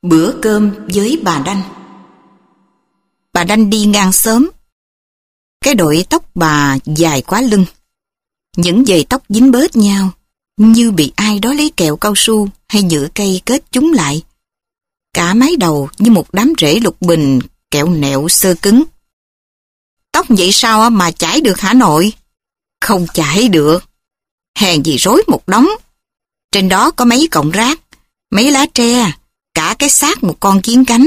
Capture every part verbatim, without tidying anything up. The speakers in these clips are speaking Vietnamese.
Bữa cơm với bà Đanh. Bà Đanh đi ngang xóm. Cái đội tóc bà dài quá lưng. Những dây tóc dính bết nhau, như bị ai đó lấy kẹo cao su hay nhựa cây kết chúng lại. Cả mái đầu như một đám rễ lục bình kẹo nẹo xơ cứng. Tóc vậy sao mà chải được hả nội? Không chải được. Hèn gì rối một đống. Trên đó có mấy cọng rác, mấy lá tre, cả cái xác một con kiến cánh.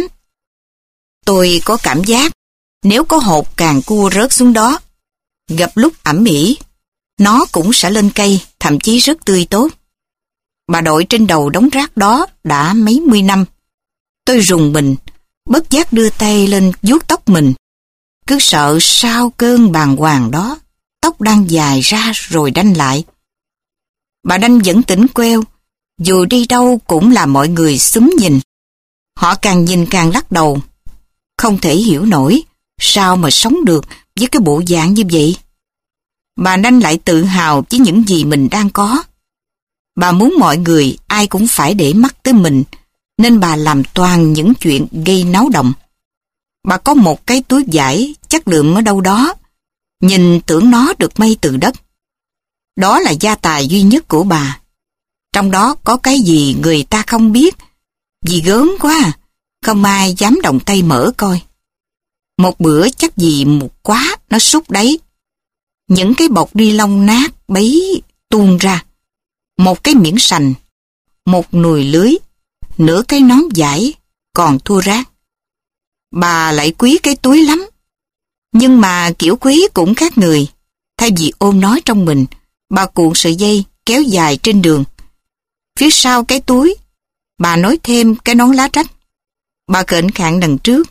Tôi có cảm giác nếu có hột càng cua rớt xuống đó, gặp lúc ẩm ỉ, nó cũng sẽ lên cây, thậm chí rất tươi tốt. Bà đội trên đầu đống rác đó đã mấy mươi năm. Tôi rùng mình, bất giác đưa tay lên vuốt tóc mình. Cứ sợ sau cơn bàng hoàng đó, tóc đang dài ra rồi đanh lại. Bà Đanh vẫn tỉnh queo, dù đi đâu cũng là mọi người xúm nhìn. Họ càng nhìn càng lắc đầu. Không thể hiểu nổi, sao mà sống được với cái bộ dạng như vậy. Bà Đanh lại tự hào với những gì mình đang có. Bà muốn mọi người ai cũng phải để mắt tới mình, nên bà làm toàn những chuyện gây náo động. Bà có một cái túi vải chắc lượm ở đâu đó, nhìn tưởng nó được may từ đất. Đó là gia tài duy nhất của bà. Trong đó có cái gì người ta không biết, vì gớm quá, không ai dám động tay mở coi. Một bữa chắc gì mục quá, nó sút đấy. Những cái bọc ni lông nát bấy tuôn ra. Một cái miếng sành, một nùi lưới, nửa cái nón vải, còn thua rác. Bà lại quý cái túi lắm. Nhưng mà kiểu quý cũng khác người. Thay vì ôm nó trong mình, bà cuộn sợi dây kéo dài trên đường. Phía sau cái túi, bà nối thêm cái nón lá trách. Bà cệnh khạng đằng trước.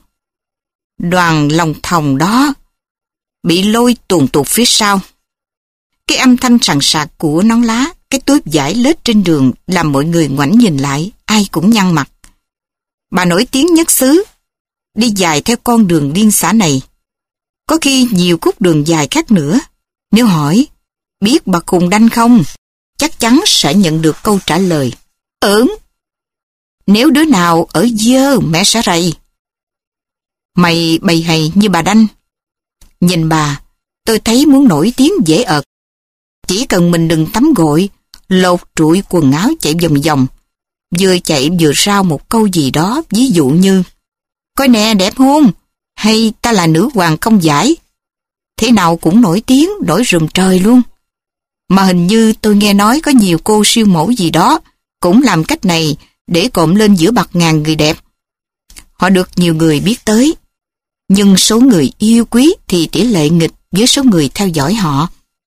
Đoàn lòng thòng đó bị lôi tuồn tuột phía sau. Cái âm thanh sàn sạc của nón lá, cái túi vải lết trên đường làm mọi người ngoảnh nhìn lại, ai cũng nhăn mặt. Bà nổi tiếng nhất xứ, đi dài theo con đường liên xã này. Có khi nhiều khúc đường dài khác nữa. Nếu hỏi, biết bà Khùng Đanh không? Chắc chắn sẽ nhận được câu trả lời. Ớn. Nếu đứa nào ở dơ, mẹ sẽ rầy. Mày bầy hầy như bà Đanh. Nhìn bà, tôi thấy muốn nổi tiếng dễ ợt. Chỉ cần mình đừng tắm gội, lột trụi quần áo chạy vòng vòng, vừa chạy vừa rao một câu gì đó, ví dụ như coi nè đẹp hôn, hay ta là nữ hoàng công giải. Thế nào cũng nổi tiếng, nổi rùm trời luôn. Mà hình như tôi nghe nói có nhiều cô siêu mẫu gì đó cũng làm cách này để cộm lên giữa bạt ngàn người đẹp. Họ được nhiều người biết tới, nhưng số người yêu quý thì tỷ lệ nghịch với số người theo dõi họ.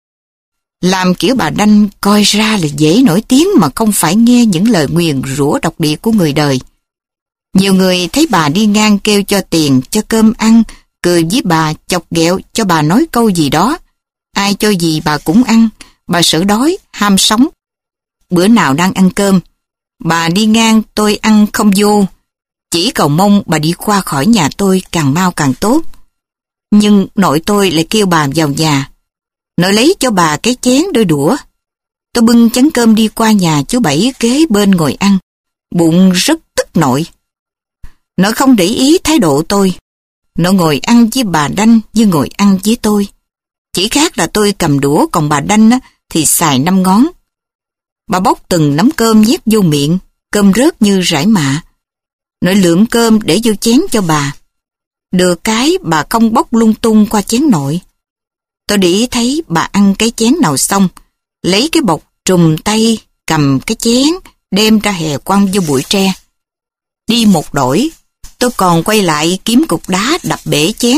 Làm kiểu bà Đanh coi ra là dễ nổi tiếng mà không phải nghe những lời nguyền rủa độc địa của người đời. Nhiều người thấy bà đi ngang kêu cho tiền, cho cơm ăn, cười với bà, chọc ghẹo cho bà nói câu gì đó. Ai cho gì bà cũng ăn, bà sợ đói, ham sống. Bữa nào đang ăn cơm, bà đi ngang tôi ăn không vô, chỉ cầu mong bà đi qua khỏi nhà tôi càng mau càng tốt. Nhưng nội tôi lại kêu bà vào nhà. Nội lấy cho bà cái chén đôi đũa. Tôi bưng chén cơm đi qua nhà chú Bảy kế bên ngồi ăn. Bụng rất tức nội. Nội không để ý thái độ tôi. Nội ngồi ăn với bà Đanh như ngồi ăn với tôi. Chỉ khác là tôi cầm đũa, còn bà Đanh thì xài năm ngón. Bà bóc từng nắm cơm nhét vô miệng, cơm rớt như rải mạ. Nội lượm cơm để vô chén cho bà. Được cái bà không bóc lung tung qua chén nội. Tôi để ý thấy bà ăn cái chén nào xong, lấy cái bọc trùm tay, cầm cái chén, đem ra hè quăng vô bụi tre. Đi một đổi, tôi còn quay lại kiếm cục đá đập bể chén.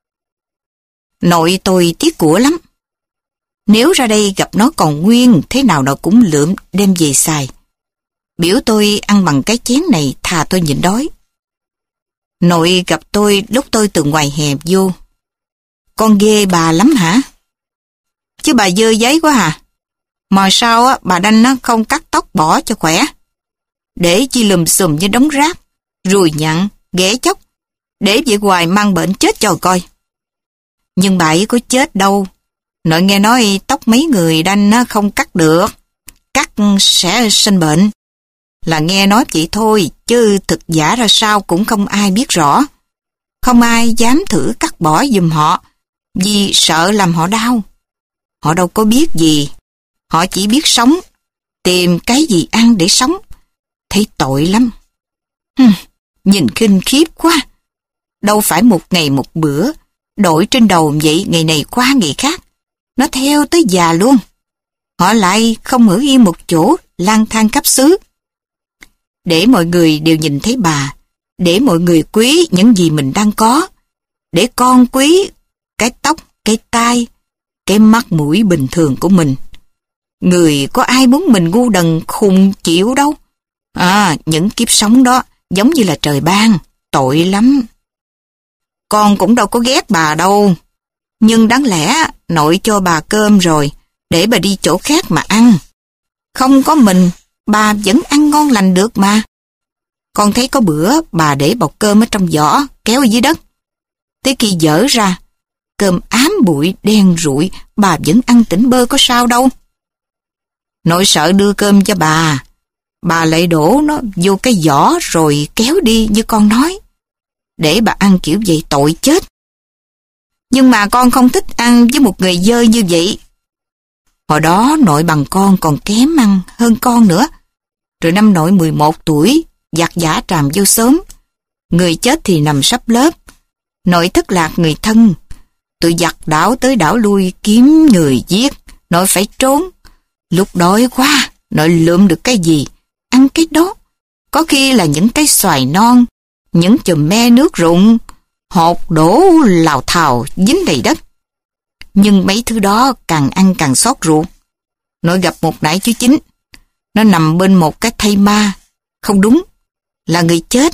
Nội tôi tiếc của lắm. Nếu ra đây gặp nó còn nguyên, thế nào nó cũng lượm đem về xài. Biểu tôi ăn bằng cái chén này thà tôi nhịn đói. Nội gặp tôi lúc tôi từ ngoài hè vô. Con ghê bà lắm hả? Chứ bà dơ giấy quá hả? Mà sao á, bà Đanh nó không cắt tóc bỏ cho khỏe. Để chi lùm xùm như đống rác, ruồi nhặn, ghẻ chóc, để về hoài mang bệnh chết cho coi. Nhưng bà ấy có chết đâu. Nội nghe nói tóc mấy người Đanh nó không cắt được. Cắt sẽ sinh bệnh. là nghe nói vậy thôi, chứ thực giả ra sao cũng không ai biết rõ. Không ai dám thử cắt bỏ giùm họ, vì sợ làm họ đau. Họ đâu có biết gì, họ chỉ biết sống, tìm cái gì ăn để sống. Thấy tội lắm. Hừm, nhìn khinh khiếp quá. Đâu phải một ngày một bữa, đội trên đầu vậy ngày này qua ngày khác. Nó theo tới già luôn. Họ lại không ở yên một chỗ, lang thang khắp xứ. Để mọi người đều nhìn thấy bà, để mọi người quý những gì mình đang có, để con quý cái tóc, cái tai, cái mắt mũi bình thường của mình. Người có ai muốn mình ngu đần khùng chịu đâu. À, những kiếp sống đó giống như là trời ban, tội lắm. Con cũng đâu có ghét bà đâu, nhưng đáng lẽ nội cho bà cơm rồi, để bà đi chỗ khác mà ăn. Không có mình, bà vẫn ăn ngon lành được mà. Con thấy có bữa bà để bọc cơm ở trong giỏ, kéo ở dưới đất. Tới khi dở ra, cơm ám bụi đen rụi, bà vẫn ăn tỉnh bơ có sao đâu. Nội sợ đưa cơm cho bà, bà lại đổ nó vô cái giỏ rồi kéo đi như con nói. Để bà ăn kiểu vậy tội chết. Nhưng mà con không thích ăn với một người dơ như vậy. Hồi đó nội bằng con còn kém ăn hơn con nữa. Rồi năm nội mười một tuổi, giặt giã tràm vô sớm. Người chết thì nằm sắp lớp. Nội thất lạc người thân. Tụi giặt đảo tới đảo lui kiếm người giết. Nội phải trốn. Lúc đói quá, nội lượm được cái gì, ăn cái đó. Có khi là những cái xoài non, những chùm me nước rụng, hột đổ lào thào dính đầy đất. Nhưng mấy thứ đó càng ăn càng xót ruột. Nội gặp một nải chú Chính. Nó nằm bên một cái thây ma. Không đúng, là người chết.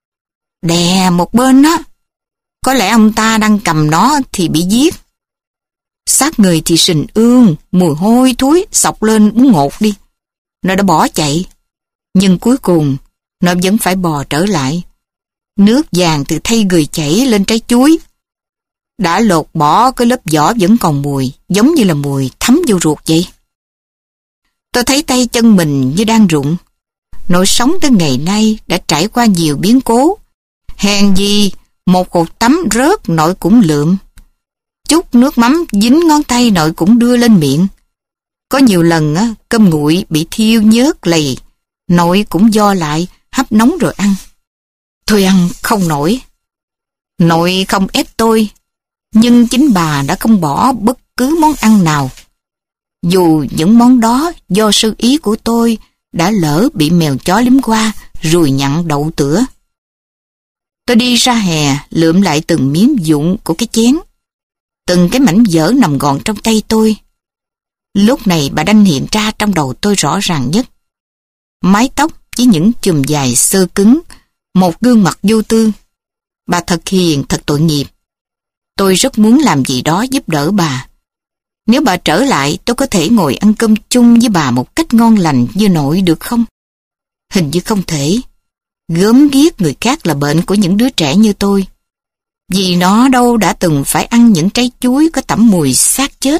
Đè một bên đó. Có lẽ ông ta đang cầm nó thì bị giết. Xác người thì sình ương, mùi hôi thối xộc lên muốn ngột đi. Nó đã bỏ chạy. Nhưng cuối cùng, nó vẫn phải bò trở lại. Nước vàng từ thây người chảy lên trái chuối. Đã lột bỏ cái lớp vỏ vẫn còn mùi, giống như là mùi thấm vô ruột vậy. Tôi thấy tay chân mình như đang rụng. Nội sống tới ngày nay đã trải qua nhiều biến cố. Hèn gì, một hột tắm rớt nội cũng lượm. Chút nước mắm dính ngón tay nội cũng đưa lên miệng. Có nhiều lần á, cơm nguội bị thiêu nhớt lầy, nội cũng do lại, hấp nóng rồi ăn. Thôi ăn không nổi. Nội không ép tôi, nhưng chính bà đã không bỏ bất cứ món ăn nào. Dù những món đó do sơ ý của tôi đã lỡ bị mèo chó liếm qua, ruồi nhặn đậu tửa. Tôi đi ra hè lượm lại từng miếng vụn của cái chén. Từng cái mảnh vỡ nằm gọn trong tay tôi. Lúc này bà Đanh hiện ra trong đầu tôi rõ ràng nhất. Mái tóc với những chùm dài xơ cứng, một gương mặt vô tư. Bà thật hiền, thật tội nghiệp. Tôi rất muốn làm gì đó giúp đỡ bà. Nếu bà trở lại, tôi có thể ngồi ăn cơm chung với bà một cách ngon lành như nội được không? Hình như không thể. Gớm ghiếc người khác là bệnh của những đứa trẻ như tôi. Vì nó đâu đã từng phải ăn những trái chuối có tẩm mùi xác chết.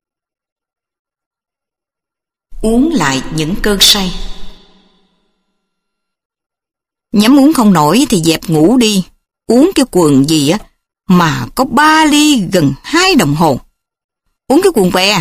Uống lại những cơn say. Nhắm uống không nổi thì dẹp ngủ đi. Uống cái quần gì á mà có ba ly gần hai đồng hồ. Uống cái quần què.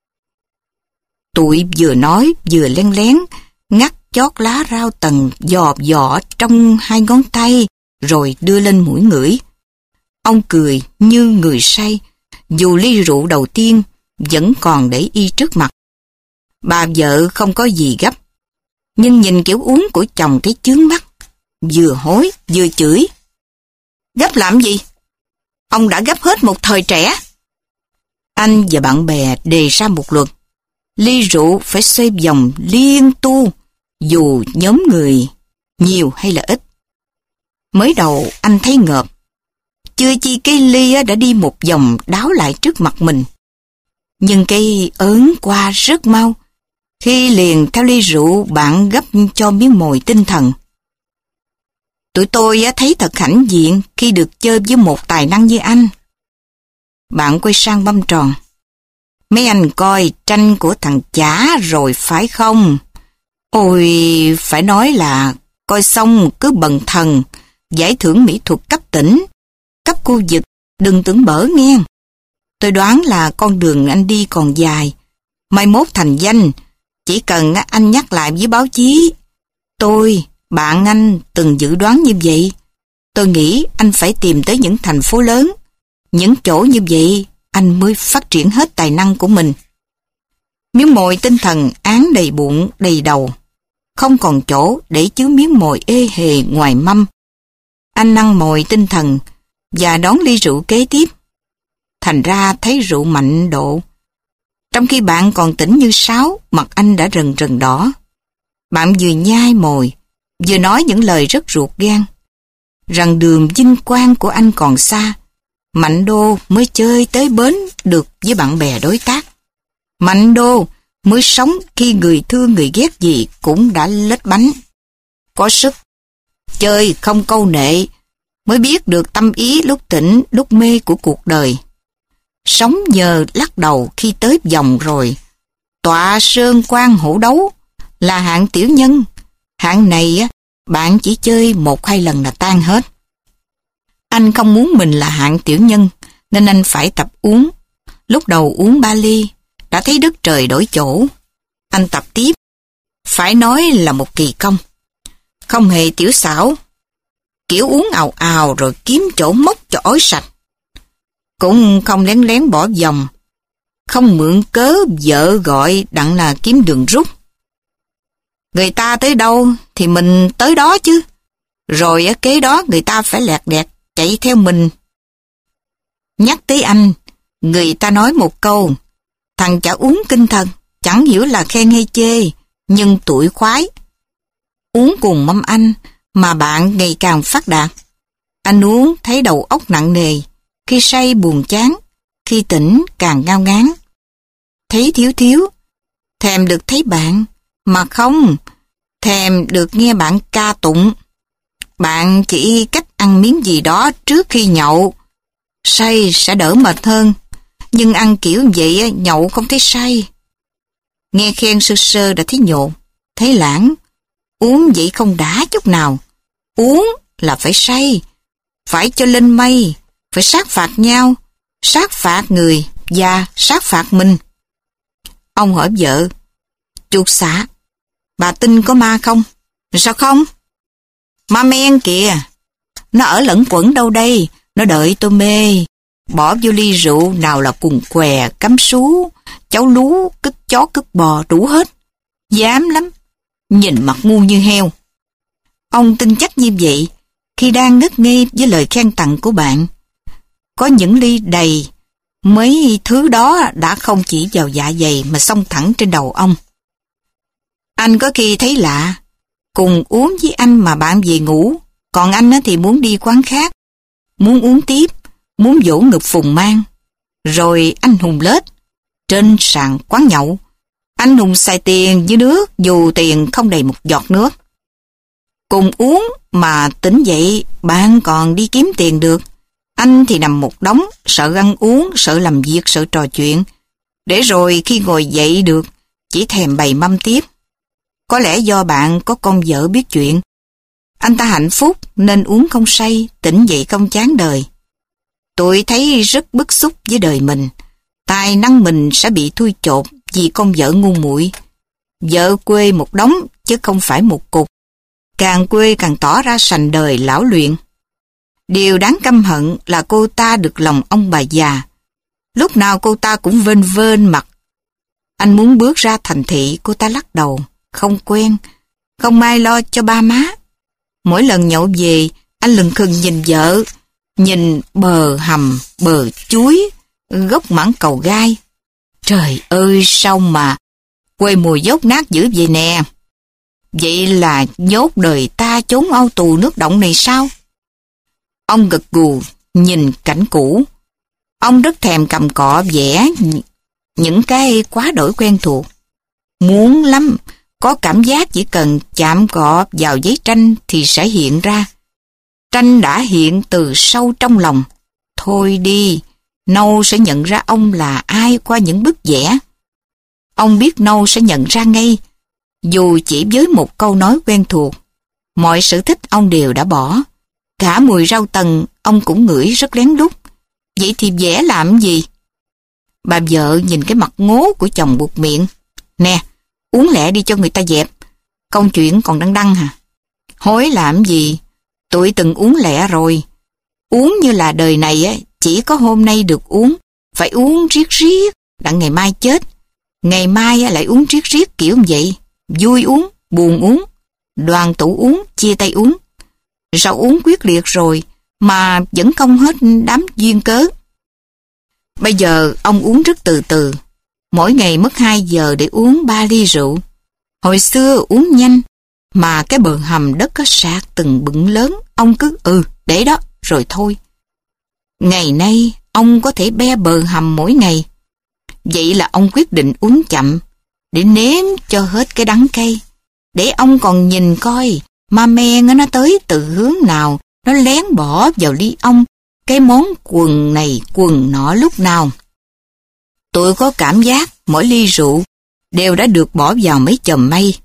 Tụi vừa nói vừa len lén ngắt chót lá rau tầng dò dò trong hai ngón tay rồi đưa lên mũi ngửi. Ông cười như người say, dù ly rượu đầu tiên vẫn còn để y trước mặt. Bà vợ không có gì gấp, nhưng nhìn kiểu uống của chồng thấy chướng mắt, vừa hối vừa chửi. Gấp làm gì? Ông đã gấp hết một thời trẻ. Anh và bạn bè đề ra một luật. Ly rượu phải xoay vòng liên tu, dù nhóm người nhiều hay là ít. Mới đầu anh thấy ngợp. Chưa chi cái ly đã đi một vòng đáo lại trước mặt mình. Nhưng cái ớn qua rất mau. Khi liền theo ly rượu bạn gấp cho miếng mồi tinh thần. Tụi tôi thấy thật hãnh diện khi được chơi với một tài năng như anh. Bạn quay sang Băm Tròn. Mấy anh coi tranh của thằng chả rồi phải không? Ôi, phải nói là coi xong cứ bần thần, giải thưởng mỹ thuật cấp tỉnh, cấp khu vực, đừng tưởng bở nghe. Tôi đoán là con đường anh đi còn dài, mai mốt thành danh, chỉ cần anh nhắc lại với báo chí. Tôi, bạn anh từng dự đoán như vậy. Tôi nghĩ anh phải tìm tới những thành phố lớn, những chỗ như vậy anh mới phát triển hết tài năng của mình. Miếng mồi tinh thần án đầy bụng, đầy đầu, không còn chỗ để chứa miếng mồi ê hề ngoài mâm. Anh ăn mồi tinh thần và đón ly rượu kế tiếp. Thành ra thấy rượu mạnh độ. Trong khi bạn còn tỉnh như sáo, mặt anh đã rần rần đỏ. Bạn vừa nhai mồi, vừa nói những lời rất ruột gan, rằng đường vinh quang của anh còn xa. Mạnh Đô mới chơi tới bến được với bạn bè đối tác. Mạnh Đô mới sống khi người thương người ghét gì cũng đã lết bánh. Có sức, chơi không câu nệ, mới biết được tâm ý lúc tỉnh lúc mê của cuộc đời. Sống nhờ lắc đầu khi tới vòng rồi. Tọa sơn quan hổ đấu là hạng tiểu nhân. Hạng này á, bạn chỉ chơi một hai lần là tan hết. Anh không muốn mình là hạng tiểu nhân, nên anh phải tập uống. Lúc đầu uống ba ly, đã thấy đất trời đổi chỗ. Anh tập tiếp, phải nói là một kỳ công. Không hề tiểu xảo, kiểu uống ào ào rồi kiếm chỗ mốc cho ói sạch. Cũng không lén lén bỏ vòng, không mượn cớ vợ gọi đặng là kiếm đường rút. Người ta tới đâu thì mình tới đó chứ. Rồi ở kế đó người ta phải lẹt đẹt chạy theo mình. Nhắc tới anh, người ta nói một câu, thằng chả uống kinh thần, chẳng hiểu là khen hay chê, nhưng tuổi khoái. Uống cùng mâm anh mà bạn ngày càng phát đạt. Anh uống thấy đầu óc nặng nề, khi say buồn chán, khi tỉnh càng ngao ngán. Thấy thiếu thiếu, thèm được thấy bạn, mà không, thèm được nghe bạn ca tụng. Bạn chỉ cách ăn miếng gì đó trước khi nhậu, say sẽ đỡ mệt hơn, nhưng ăn kiểu vậy nhậu không thấy say. Nghe khen sơ sơ đã thấy nhộn, thấy lãng. Uống vậy không đã chút nào. Uống là phải say, phải cho lên mây, phải sát phạt nhau, sát phạt người và sát phạt mình. Ông hỏi vợ, chuột xạ, bà tin có ma không? Sao không? Ma men kìa, nó ở lẫn quẩn đâu đây, nó đợi tôi mê. Bỏ vô ly rượu nào là cùng què, cắm sú, cháu lú, cứt chó cứt bò đủ hết. Dám lắm, nhìn mặt ngu như heo. Ông tin chắc như vậy khi đang ngất ngây với lời khen tặng của bạn. Có những ly đầy, mấy thứ đó đã không chỉ vào dạ dày mà xông thẳng trên đầu ông. Anh có khi thấy lạ, cùng uống với anh mà bạn về ngủ, còn anh thì muốn đi quán khác, muốn uống tiếp, muốn vỗ ngực phùng mang. Rồi anh hùng lết, trên sàn quán nhậu, anh hùng xài tiền như nước dù tiền không đầy một giọt nước. Cùng uống mà tỉnh dậy bạn còn đi kiếm tiền được. Anh thì nằm một đống, sợ ăn uống, sợ làm việc, sợ trò chuyện. Để rồi khi ngồi dậy được, chỉ thèm bày mâm tiếp. Có lẽ do bạn có con vợ biết chuyện. Anh ta hạnh phúc nên uống không say, tỉnh dậy không chán đời. Tôi thấy rất bức xúc với đời mình. Tài năng mình sẽ bị thui chột vì con vợ ngu muội. Vợ quê một đống chứ không phải một cục. Càng quê càng tỏ ra sành đời lão luyện. Điều đáng căm hận là cô ta được lòng ông bà già. Lúc nào cô ta cũng vênh vênh mặt. Anh muốn bước ra thành thị, cô ta lắc đầu, không quen, không ai lo cho ba má. Mỗi lần nhậu về, anh lừng khừng nhìn vợ, nhìn bờ hầm, bờ chuối, gốc mãng cầu gai. Trời ơi, sao mà quê mùi dốt nát dữ vậy nè. Vậy là nhốt đời ta trốn ao tù nước động này sao? Ông gật gù, nhìn cảnh cũ. Ông rất thèm cầm cọ vẽ những cái quá đổi quen thuộc. Muốn lắm, có cảm giác chỉ cần chạm cọ vào giấy tranh thì sẽ hiện ra. Tranh đã hiện từ sâu trong lòng. Thôi đi, Nâu sẽ nhận ra ông là ai qua những bức vẽ. Ông biết Nâu sẽ nhận ra ngay. Dù chỉ với một câu nói quen thuộc, mọi sở thích ông đều đã bỏ. Cả mùi rau tần ông cũng ngửi rất lén lút. Vậy thì vẽ làm gì? Bà vợ nhìn cái mặt ngố của chồng buột miệng. Nè, uống lẹ đi cho người ta dẹp. Công chuyện còn đang đăng hả? Hối làm gì? Tụi từng uống lẹ rồi. Uống như là đời này á, chỉ có hôm nay được uống. Phải uống riết riết, đặng ngày mai chết. Ngày mai lại uống riết riết kiểu vậy. Vui uống, buồn uống, đoàn tụ uống, chia tay uống. Sao uống quyết liệt rồi mà vẫn không hết đám duyên cớ. Bây giờ ông uống rất từ từ. Mỗi ngày mất hai giờ để uống ba ly rượu. Hồi xưa uống nhanh, mà cái bờ hầm đất có sạt từng bựng lớn, ông cứ ừ, để đó, rồi thôi. Ngày nay, ông có thể be bờ hầm mỗi ngày. Vậy là ông quyết định uống chậm, để nếm cho hết cái đắng cay. Để ông còn nhìn coi, ma men nó tới từ hướng nào, nó lén bỏ vào ly ông cái món quần này quần nọ lúc nào. Tôi có cảm giác mỗi ly rượu đều đã được bỏ vào mấy chòm mây.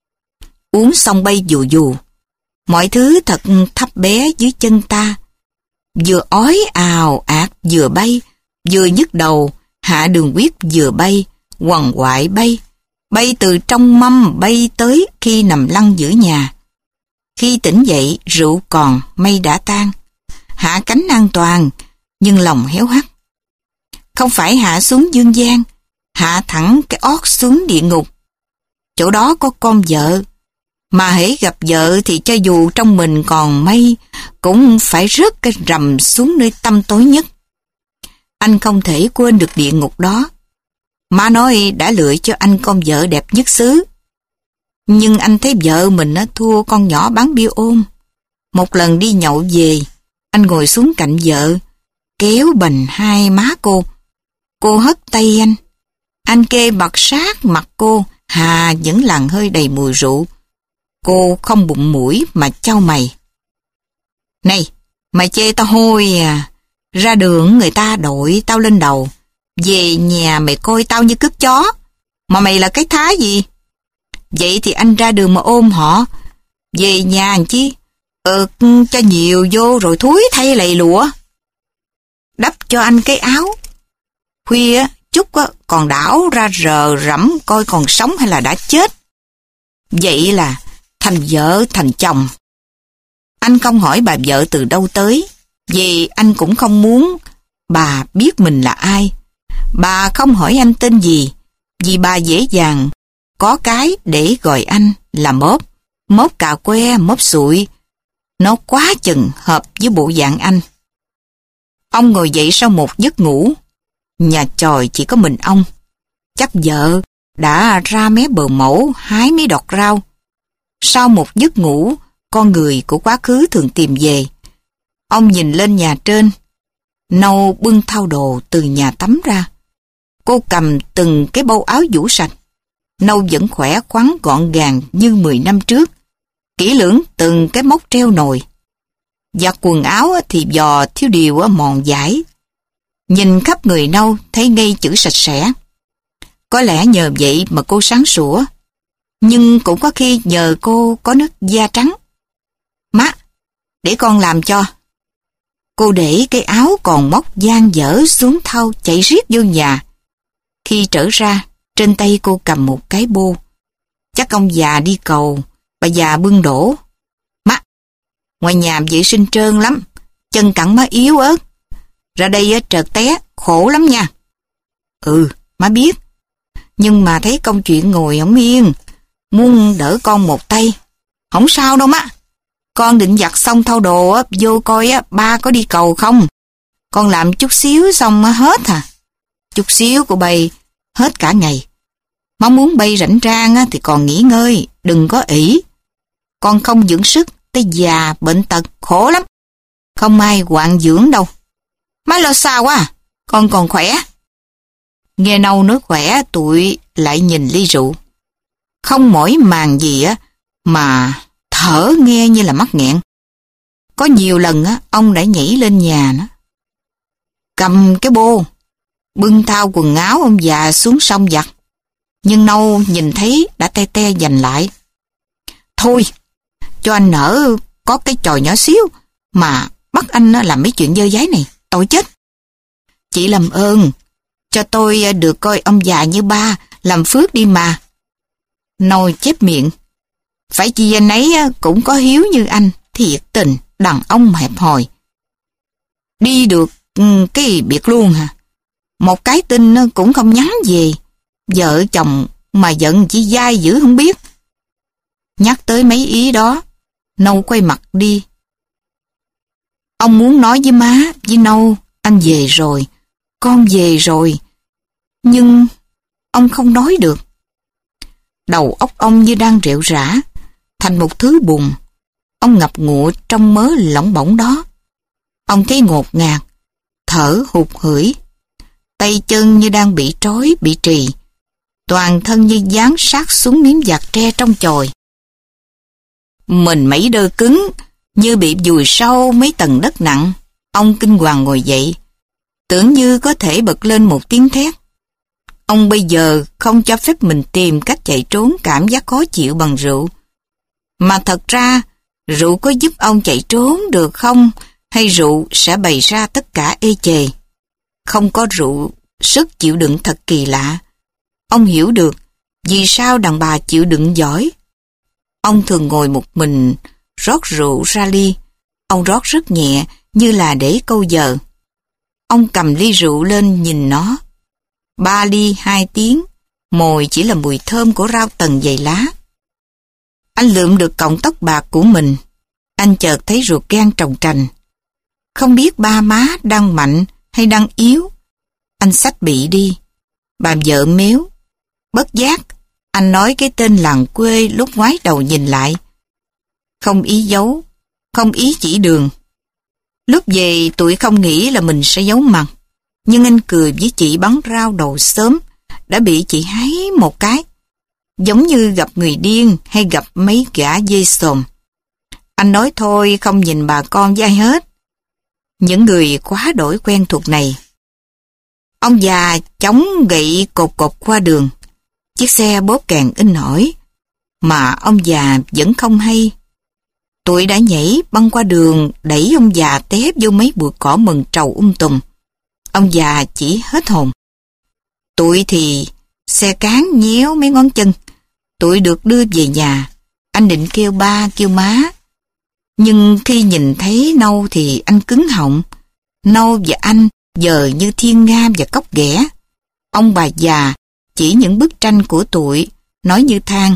Uống xong bay dù dù, mọi thứ thật thấp bé dưới chân ta. Vừa ói ào ạt vừa bay, vừa nhức đầu, hạ đường huyết vừa bay, quằn quại bay. Bay từ trong mâm bay tới khi nằm lăn giữa nhà. Khi tỉnh dậy, rượu còn, mây đã tan. Hạ cánh an toàn, nhưng lòng héo hắt. Không phải hạ xuống dương gian, hạ thẳng cái ót xuống địa ngục. Chỗ đó có con vợ, mà hễ gặp vợ thì cho dù trong mình còn mây, cũng phải rớt cái rầm xuống nơi tăm tối nhất. Anh không thể quên được địa ngục đó. Má nói đã lựa cho anh con vợ đẹp nhất xứ. Nhưng anh thấy vợ mình thua con nhỏ bán bia ôm. Một lần đi nhậu về, anh ngồi xuống cạnh vợ, kéo bành hai má cô. Cô hất tay anh. Anh kê bật sát mặt cô, hà những làn hơi đầy mùi rượu. Cô không bụng mũi mà chau mày. Này, mày chê tao hôi à? Ra đường người ta đội tao lên đầu. Về nhà mày coi tao như cướp chó. Mà mày là cái thá gì? Vậy thì anh ra đường mà ôm họ. Về nhà anh chi? Ừ, cho nhiều vô rồi thúi thay lầy lụa. Đắp cho anh cái áo. Khuya chút còn đảo ra rờ rẫm coi còn sống hay là đã chết. Vậy là thành vợ thành chồng. Anh không hỏi bà vợ từ đâu tới, vì anh cũng không muốn bà biết mình là ai. Bà không hỏi anh tên gì, vì bà dễ dàng có cái để gọi anh là mốp, mốp cà que, mốp sụi. Nó quá chừng hợp với bộ dạng anh. Ông ngồi dậy sau một giấc ngủ. Nhà chòi chỉ có mình ông. Chắc vợ đã ra mé bờ mẫu hái mấy đọt rau. Sau một giấc ngủ, con người của quá khứ thường tìm về. Ông nhìn lên nhà trên. Nâu bưng thau đồ từ nhà tắm ra. Cô cầm từng cái bâu áo vũ sạch. Nâu vẫn khỏe khoắn gọn gàng như mười năm trước. Kỹ lưỡng từng cái móc treo nồi. Giặt quần áo thì dò thiếu điều mòn dãi. Nhìn khắp người Nâu thấy ngay chữ sạch sẽ. Có lẽ nhờ vậy mà cô sáng sủa. Nhưng cũng có khi nhờ cô có nước da trắng. Má, để con làm cho. Cô để cái áo còn móc dang dở xuống thau chạy riết vô nhà. Khi trở ra, trên tay cô cầm một cái bô. Chắc ông già đi cầu, bà già bưng đổ. Má, ngoài nhà vệ sinh trơn lắm, chân cẳng má yếu ớt. Ra đây trợt té, khổ lắm nha. Ừ, má biết. Nhưng mà thấy công chuyện ngồi không yên, muốn đỡ con một tay. Không sao đâu má. Con định giặt xong thau đồ vô coi ba có đi cầu không. Con làm chút xíu xong hết à. Chút xíu của bay hết cả ngày. Má muốn bay rảnh rang thì còn nghỉ ngơi, đừng có ỷ. Con không dưỡng sức, tới già, bệnh tật, khổ lắm. Không ai quạng dưỡng đâu. Má lo sao quá à? Con còn khỏe. Nghe Nâu nói khỏe, tụi lại nhìn ly rượu. Không mỏi màng gì á, mà thở nghe như là mắc nghẹn. Có nhiều lần á, ông đã nhảy lên nhà nó. Cầm cái bô, bưng thao quần áo ông già xuống sông giặt. Nhưng Nâu nhìn thấy đã te te giành lại. Thôi, cho anh nỡ có cái chòi nhỏ xíu mà bắt anh làm mấy chuyện dơ dáy này, tội chết. Chị làm ơn, cho tôi được coi ông già như ba, làm phước đi mà. Nâu chép miệng. Phải chi anh ấy cũng có hiếu như anh, thiệt tình, đàn ông hẹp hòi. Đi được cái biệt luôn hả? Một cái tin cũng không nhắn về. Vợ chồng mà giận chỉ dai dữ không biết. Nhắc tới mấy ý đó, Nâu quay mặt đi. Ông muốn nói với má, với Nâu, anh về rồi, con về rồi. Nhưng ông không nói được. Đầu óc ông như đang rệu rã, thành một thứ bùn. Ông ngập ngụa trong mớ lỏng bỏng đó. Ông thấy ngột ngạt, thở hụt hẫy, tay chân như đang bị trói, bị trì. Toàn thân như dán sát xuống miếng vạt tre trong chòi. Mình mấy đơ cứng, như bị vùi sâu mấy tầng đất nặng. Ông kinh hoàng ngồi dậy, tưởng như có thể bật lên một tiếng thét. Ông bây giờ không cho phép mình tìm cách chạy trốn cảm giác khó chịu bằng rượu. Mà thật ra, rượu có giúp ông chạy trốn được không, hay rượu sẽ bày ra tất cả ê chề. Không có rượu, sức chịu đựng thật kỳ lạ. Ông hiểu được vì sao đàn bà chịu đựng giỏi. Ông thường ngồi một mình, rót rượu ra ly. Ông rót rất nhẹ, như là để câu giờ. Ông cầm ly rượu lên nhìn nó. Ba ly hai tiếng, mồi chỉ là mùi thơm của rau tần dày lá. Anh lượm được cọng tóc bạc của mình. Anh chợt thấy ruột gan tròng trành. Không biết ba má đang mạnh hay đang yếu. Anh xách bị đi. Bà vợ méo. Bất giác, anh nói cái tên làng quê lúc ngoái đầu nhìn lại. Không ý giấu, không ý chỉ đường. Lúc về tụi không nghĩ là mình sẽ giấu mặt. Nhưng anh cười với chị bán rau đầu xóm, đã bị chị háy một cái. Giống như gặp người điên hay gặp mấy gã dê xồm. Anh nói thôi không nhìn bà con với ai hết. Những người quá đổi quen thuộc này. Ông già chống gậy cột cột qua đường. Chiếc xe bóp càng in ỏi. Mà ông già vẫn không hay. Tụi đã nhảy băng qua đường đẩy ông già té vô mấy bụi cỏ mừng trầu um tùm. Ông già chỉ hết hồn. Tụi thì xe cán nhéo mấy ngón chân. Tụi được đưa về nhà. Anh định kêu ba kêu má. Nhưng khi nhìn thấy Nâu thì anh cứng họng. Nâu và anh giờ như thiên nga và cóc ghẻ. Ông bà già chỉ những bức tranh của tụi, nói như than.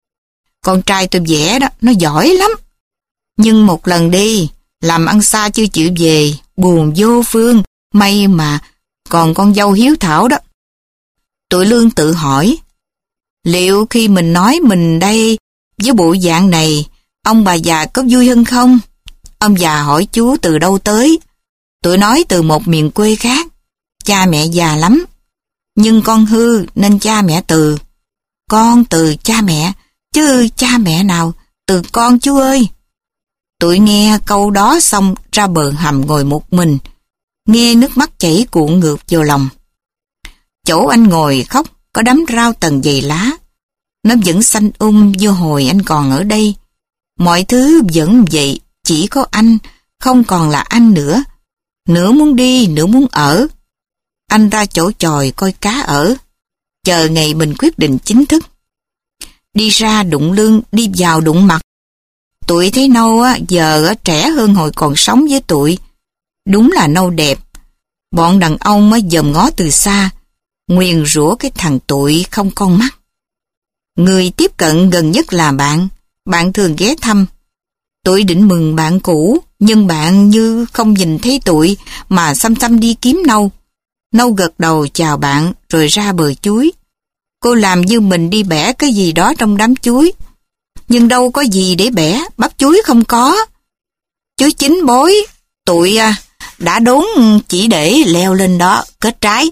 Con trai tôi vẽ đó, nó giỏi lắm. Nhưng một lần đi, làm ăn xa chưa chịu về, buồn vô phương, may mà còn con dâu hiếu thảo đó. Tụi Lương tự hỏi, liệu khi mình nói mình đây với bộ dạng này, ông bà già có vui hơn không? Ông già hỏi chú từ đâu tới. Tụi nói từ một miền quê khác. Cha mẹ già lắm. Nhưng con hư nên cha mẹ từ. Con từ cha mẹ, chứ cha mẹ nào từ con chú ơi. Tụi nghe câu đó xong ra bờ hầm ngồi một mình. Nghe nước mắt chảy cuộn ngược vào lòng. Chỗ anh ngồi khóc có đám rau tần dày lá. Nó vẫn xanh um vô hồi anh còn ở đây. Mọi thứ vẫn vậy, chỉ có anh, không còn là anh nữa. Nửa muốn đi, nửa muốn ở. Anh ra chỗ chòi coi cá ở. Chờ ngày mình quyết định chính thức. Đi ra đụng lưng, đi vào đụng mặt. Tụi thấy Nâu á, giờ á, trẻ hơn hồi còn sống với tụi. Đúng là Nâu đẹp. Bọn đàn ông á, dòm ngó từ xa, nguyền rủa cái thằng tụi không con mắt. Người tiếp cận gần nhất là bạn. Bạn thường ghé thăm. Tụi định mừng bạn cũ, nhưng bạn như không nhìn thấy tụi mà xăm xăm đi kiếm Nâu. Nâu gật đầu chào bạn rồi ra bờ chuối. Cô làm như mình đi bẻ cái gì đó trong đám chuối. Nhưng đâu có gì để bẻ, bắp chuối không có. Chuối chín bối, tụi đã đốn chỉ để leo lên đó kết trái.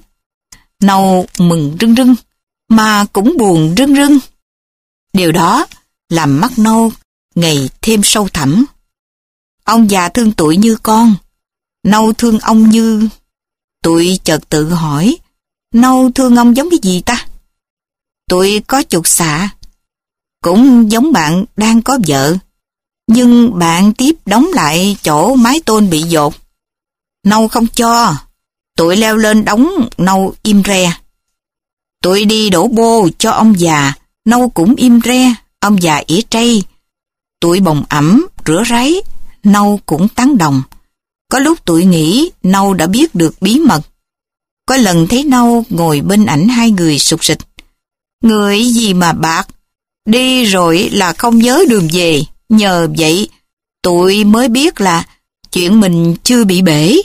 Nâu mừng rưng rưng, mà cũng buồn rưng rưng. Điều đó làm mắt Nâu ngày thêm sâu thẳm. Ông già thương tụi như con, Nâu thương ông như... Tụi chợt tự hỏi, Nâu thương ông giống cái gì ta? Tôi có chuột xạ. Cũng giống bạn đang có vợ. Nhưng bạn tiếp đóng lại chỗ mái tôn bị dột. Nâu không cho. Tôi leo lên đóng, Nâu im re. Tôi đi đổ bô cho ông già, Nâu cũng im re, ông già ỉa trây. Tôi bồng ẩm, rửa ráy, Nâu cũng tán đồng. Có lúc tôi nghĩ Nâu đã biết được bí mật. Có lần thấy Nâu ngồi bên ảnh hai người sục sịch. Người gì mà bạc, đi rồi là không nhớ đường về. Nhờ vậy, tôi mới biết là chuyện mình chưa bị bể.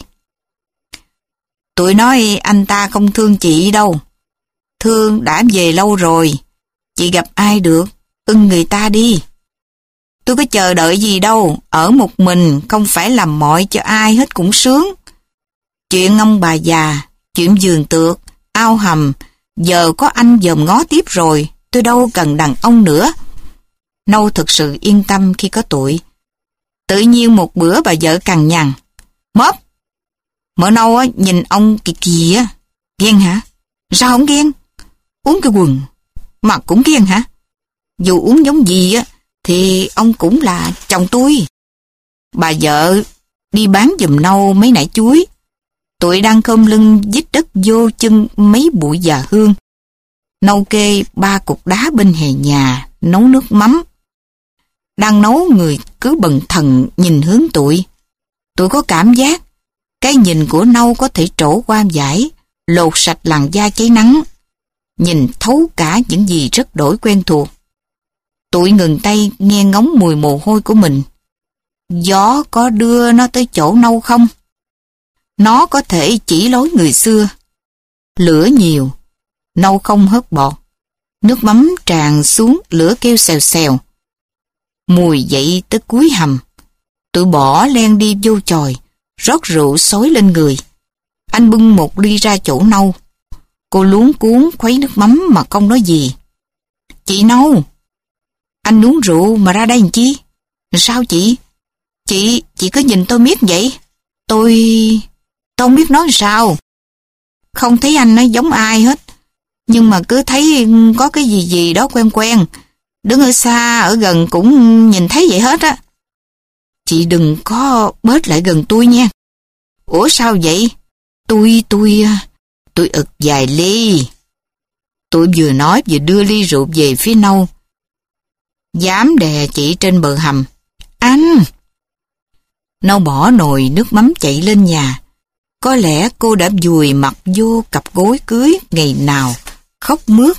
Tôi nói anh ta không thương chị đâu. Thương đã về lâu rồi. Chị gặp ai được, ưng người ta đi. Tôi có chờ đợi gì đâu, ở một mình không phải làm mọi cho ai hết cũng sướng. Chuyện ông bà già, chuyện vườn tược, ao hầm, giờ có anh dòm ngó tiếp rồi, tôi đâu cần đàn ông nữa. Nâu thực sự yên tâm khi có tụi. Tự nhiên một bữa bà vợ cằn nhằn. Mớp! Mợ Nâu á, nhìn ông kìa kìa. Ghen hả? Sao không ghen? Uống cái quần mà cũng ghen hả? Dù uống giống gì á, thì ông cũng là chồng tôi. Bà vợ đi bán giùm Nâu mấy nải chuối. Tụi đang khom lưng dít đất vô chân mấy bụi già hương. Nâu kê ba cục đá bên hè nhà, nấu nước mắm. Đang nấu người cứ bần thần nhìn hướng tụi. Tụi có cảm giác, cái nhìn của Nâu có thể trổ qua dải, lột sạch làn da cháy nắng. Nhìn thấu cả những gì rất đổi quen thuộc. Tụi ngừng tay nghe ngóng mùi mồ hôi của mình. Gió có đưa nó tới chỗ Nâu không? Nó có thể chỉ lối người xưa. Lửa nhiều, Nâu không hớt bọt. Nước mắm tràn xuống, lửa kêu xèo xèo. Mùi dậy tới cuối hầm. Tụi bỏ len đi vô chòi, rót rượu xối lên người. Anh bưng một ly ra chỗ Nâu. Cô luống cuống khuấy nước mắm mà không nói gì. Chị Nâu, anh uống rượu mà ra đây làm chi? Sao chị? Chị, chị cứ nhìn tôi miết vậy. Tôi... tôi không biết nói sao. Không thấy anh nói giống ai hết. Nhưng mà cứ thấy có cái gì gì đó quen quen. Đứng ở xa, ở gần cũng nhìn thấy vậy hết á. Chị đừng có bớt lại gần tôi nha. Ủa sao vậy? Tôi, tôi... tôi ực vài ly. Tôi vừa nói vừa đưa ly rượu về phía Nâu. Dám đè chị trên bờ hầm. Anh! Nâu bỏ nồi nước mắm chạy lên nhà. Có lẽ cô đã vùi mặt vô cặp gối cưới ngày nào, khóc mướt.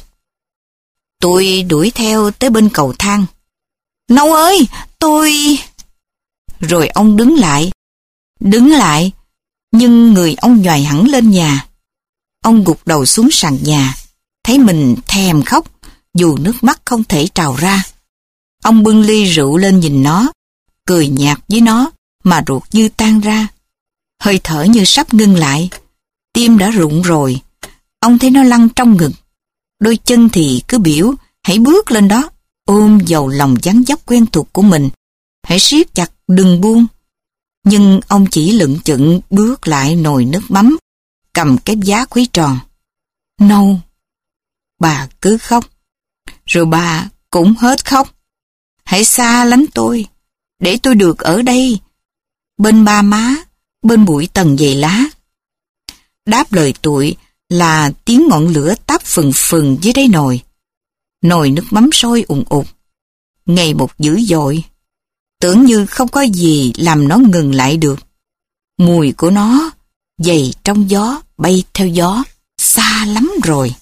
Tôi đuổi theo tới bên cầu thang. Nâu ơi, tôi... Rồi ông đứng lại. Đứng lại, nhưng người ông nhoài hẳn lên nhà. Ông gục đầu xuống sàn nhà, thấy mình thèm khóc, dù nước mắt không thể trào ra. Ông bưng ly rượu lên nhìn nó, cười nhạt với nó, mà ruột như tan ra. Hơi thở như sắp ngưng lại, tim đã rụng rồi. Ông thấy nó lăn trong ngực, đôi chân thì cứ biểu, hãy bước lên đó, ôm vào lòng dáng dấp quen thuộc của mình. Hãy siết chặt, đừng buông. Nhưng ông chỉ lững chững bước lại nồi nước mắm, cầm cái giá khuấy tròn. Nâu, bà cứ khóc, rồi bà cũng hết khóc. Hãy xa lánh tôi, để tôi được ở đây, bên ba má, bên bụi tầng dày lá. Đáp lời tụi là tiếng ngọn lửa táp phừng phừng dưới đáy nồi. Nồi nước mắm sôi ùn ụt, ngày một dữ dội. Tưởng như không có gì làm nó ngừng lại được. Mùi của nó dày trong gió, bay theo gió, xa lắm rồi.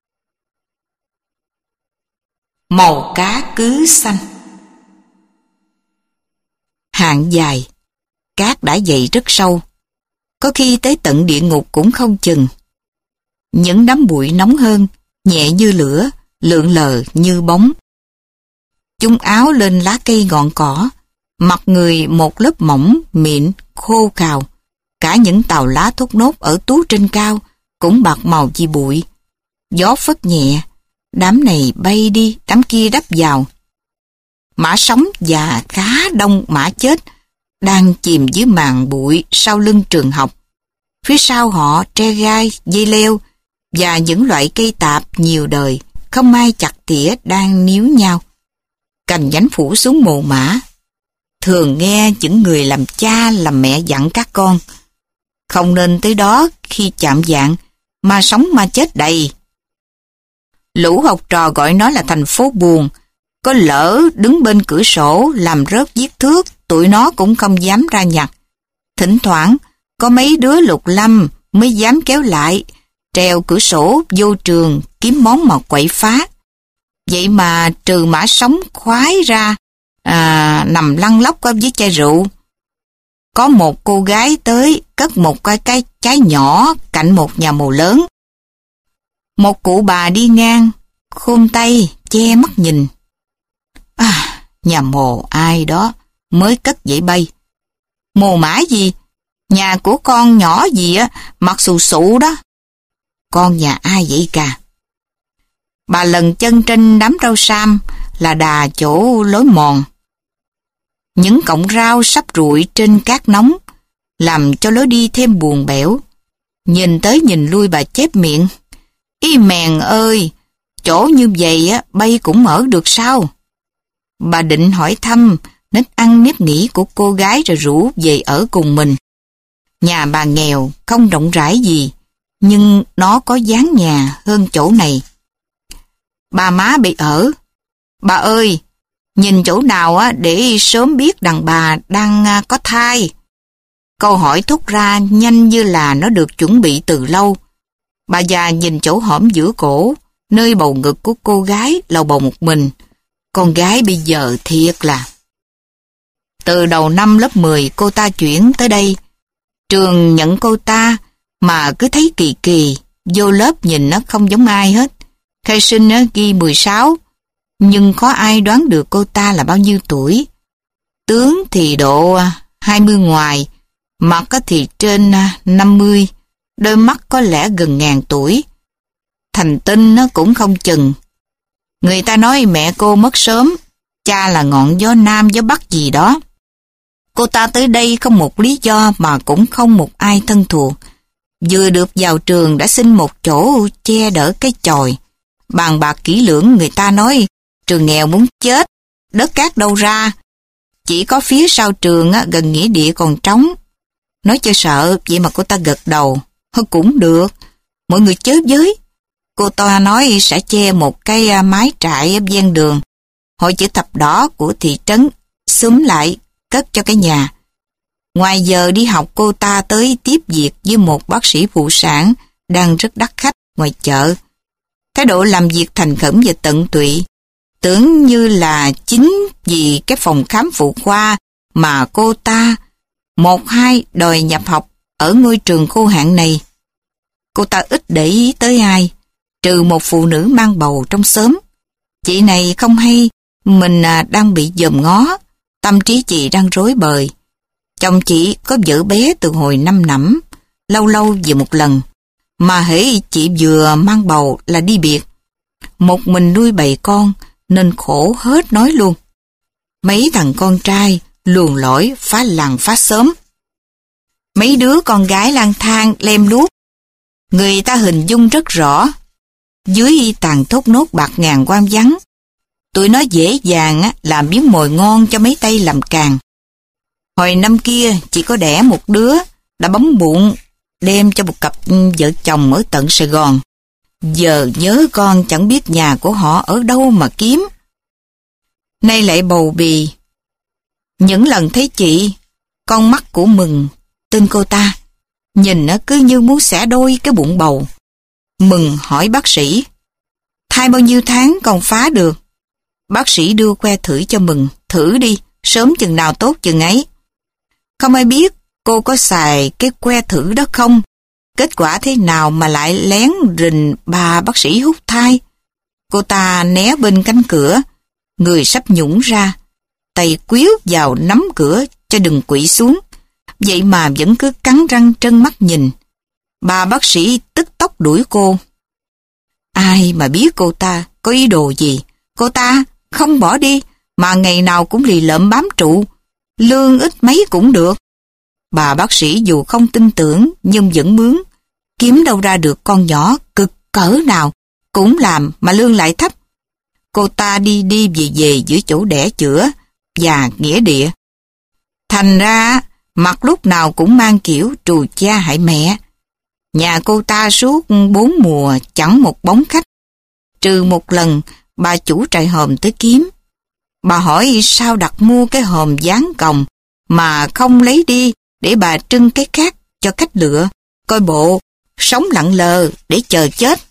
Màu cá cứ xanh. Hạn dài, cát đã dày rất sâu, có khi tới tận địa ngục cũng không chừng. Những đám bụi nóng hơn, nhẹ như lửa, lượn lờ như bóng. Chúng áo lên lá cây ngọn cỏ, mặt người một lớp mỏng, mịn, khô cào. Cả những tàu lá thốt nốt ở tú trên cao cũng bạc màu vì bụi. Gió phất nhẹ, đám này bay đi, đám kia đắp vào. Mã sống và khá đông mã chết đang chìm dưới màn bụi sau lưng trường học. Phía sau họ tre gai, dây leo và những loại cây tạp nhiều đời không ai chặt tỉa đang níu nhau. Cành nhánh phủ xuống mồ mả. Thường nghe những người làm cha làm mẹ dặn các con: không nên tới đó khi chạm vạng, mà sống ma chết đầy. Lũ học trò gọi nó là thành phố buồn. Có lỡ đứng bên cửa sổ làm rớt viết thước, tụi nó cũng không dám ra nhặt. Thỉnh thoảng có mấy đứa lục lâm mới dám kéo lại, trèo cửa sổ vô trường kiếm món mà quậy phá. Vậy mà trừ mã sống khoái ra, à, nằm lăn lóc ở với chai rượu. Có một cô gái tới cất một cái cái trái nhỏ cạnh một nhà mồ lớn. Một cụ bà đi ngang, khum tay che mắt nhìn. À, nhà mồ ai đó mới cất vậy bay. Mồ mã gì? Nhà của con nhỏ gì á, mặc xù xụ đó. Con nhà ai vậy cả? Bà lần chân trên đám rau sam là đà chỗ lối mòn. Những cọng rau sắp rụi trên cát nóng làm cho lối đi thêm buồn bẽo. Nhìn tới nhìn lui bà chép miệng: "Ý mèn ơi, chỗ như vậy á bay cũng ở được sao?" Bà định hỏi thăm nết ăn nếp nghĩ của cô gái rồi rủ về ở cùng mình. Nhà bà nghèo, không rộng rãi gì, nhưng nó có dáng nhà hơn chỗ này. Bà má bị ở: "Bà ơi, nhìn chỗ nào á để sớm biết đàn bà đang có thai." Câu hỏi thốt ra nhanh như là nó được chuẩn bị từ lâu. Bà già nhìn chỗ hõm giữa cổ, nơi bầu ngực của cô gái lầu bầu một mình. Con gái bây giờ thiệt là... Từ đầu năm lớp mười cô ta chuyển tới đây. Trường nhận cô ta mà cứ thấy kỳ kỳ, vô lớp nhìn nó không giống ai hết. Khai sinh nó ghi mười sáu, nhưng có ai đoán được cô ta là bao nhiêu tuổi. Tướng thì độ hai mươi ngoài, mặt thì trên năm mươi, đôi mắt có lẽ gần ngàn tuổi. Thành tinh nó cũng không chừng. Người ta nói mẹ cô mất sớm, cha là ngọn gió nam gió bắc gì đó. Cô ta tới đây không một lý do mà cũng không một ai thân thuộc. Vừa được vào trường đã xin một chỗ che đỡ cái chòi. Bàn bạc kỹ lưỡng, người ta nói trường nghèo muốn chết, đất cát đâu ra. Chỉ có phía sau trường á, gần nghĩa địa còn trống. Nói cho sợ, vậy mà cô ta gật đầu. Thôi cũng được, mọi người chớ với. Cô ta nói sẽ che một cái mái trại ở ven đường. Hội chữ thập đỏ của thị trấn xúm lại cất cho cái nhà. Ngoài giờ đi học, cô ta tới tiếp việc với một bác sĩ phụ sản đang rất đắt khách ngoài chợ. Thái độ làm việc thành khẩn và tận tụy, tưởng như là chính vì cái phòng khám phụ khoa mà cô ta một hai đòi nhập học ở ngôi trường khô hạn này. Cô ta ít để ý tới ai, trừ một phụ nữ mang bầu trong xóm. Chị này không hay mình đang bị dòm ngó, tâm trí chị đang rối bời. Chồng chị có vợ bé từ hồi năm nẫm, lâu lâu về một lần, mà hễ chị vừa mang bầu là đi biệt. Một mình nuôi bầy con nên khổ hết nói luôn. Mấy thằng con trai luồn lỏi phá làng phá xóm. Mấy đứa con gái lang thang lem luốc. Người ta hình dung rất rõ. Dưới y tàn thốt nốt bạc ngàn quan vắng. Tụi nó dễ dàng làm miếng mồi ngon cho mấy tay làm càng. Hồi năm kia chỉ có đẻ một đứa, đã bấm bụng đem cho một cặp vợ chồng ở tận Sài Gòn. Giờ nhớ con chẳng biết nhà của họ ở đâu mà kiếm. Nay lại bầu bì. Những lần thấy chị, con mắt của Mừng, tên cô ta, nhìn nó cứ như muốn xẻ đôi cái bụng bầu. Mừng hỏi bác sĩ: "Thai bao nhiêu tháng còn phá được?" Bác sĩ đưa que thử cho Mừng: "Thử đi, sớm chừng nào tốt chừng ấy." Không ai biết cô có xài cái que thử đó không. Kết quả thế nào mà lại lén rình bà bác sĩ hút thai. Cô ta né bên cánh cửa, người sắp nhũng ra, tay quýu vào nắm cửa cho đừng quỵ xuống. Vậy mà vẫn cứ cắn răng trân mắt nhìn. Bà bác sĩ tức tốc đuổi cô. Ai mà biết cô ta có ý đồ gì. Cô ta không bỏ đi, mà ngày nào cũng lì lợm bám trụ. Lương ít mấy cũng được. Bà bác sĩ dù không tin tưởng nhưng vẫn mướn. Kiếm đâu ra được con nhỏ cực cỡ nào cũng làm mà lương lại thấp. Cô ta đi đi về về giữa chỗ đẻ chữa và nghĩa địa. Thành ra, mặt lúc nào cũng mang kiểu trù cha hại mẹ. Nhà cô ta suốt bốn mùa chẳng một bóng khách. Trừ một lần, bà chủ trại hòm tới kiếm. Bà hỏi sao đặt mua cái hòm dán còng mà không lấy đi để bà trưng cái khác cho khách lựa, coi bộ, sống lặng lờ để chờ chết.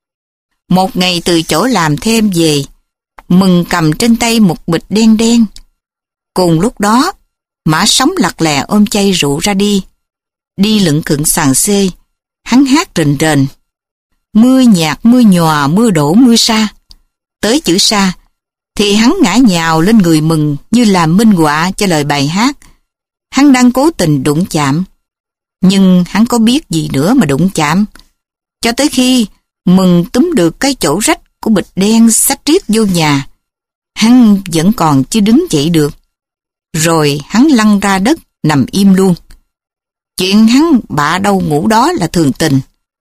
Một ngày từ chỗ làm thêm về, Mừng cầm trên tay một bịch đen đen. Cùng lúc đó, Mã Sống lặt lè ôm chai rượu ra đi. Đi lững khững sàn xê, hắn hát rền rền. Mưa nhạt, mưa nhòa, mưa đổ, mưa sa. Tới chữ sa, thì hắn ngã nhào lên người Mừng như làm minh họa cho lời bài hát. Hắn đang cố tình đụng chạm. Nhưng hắn có biết gì nữa mà đụng chạm. Cho tới khi Mừng túm được cái chỗ rách của bịch đen xách riết vô nhà, hắn vẫn còn chưa đứng dậy được. Rồi hắn lăn ra đất, nằm im luôn. Chuyện hắn bạ đâu ngủ đó là thường tình.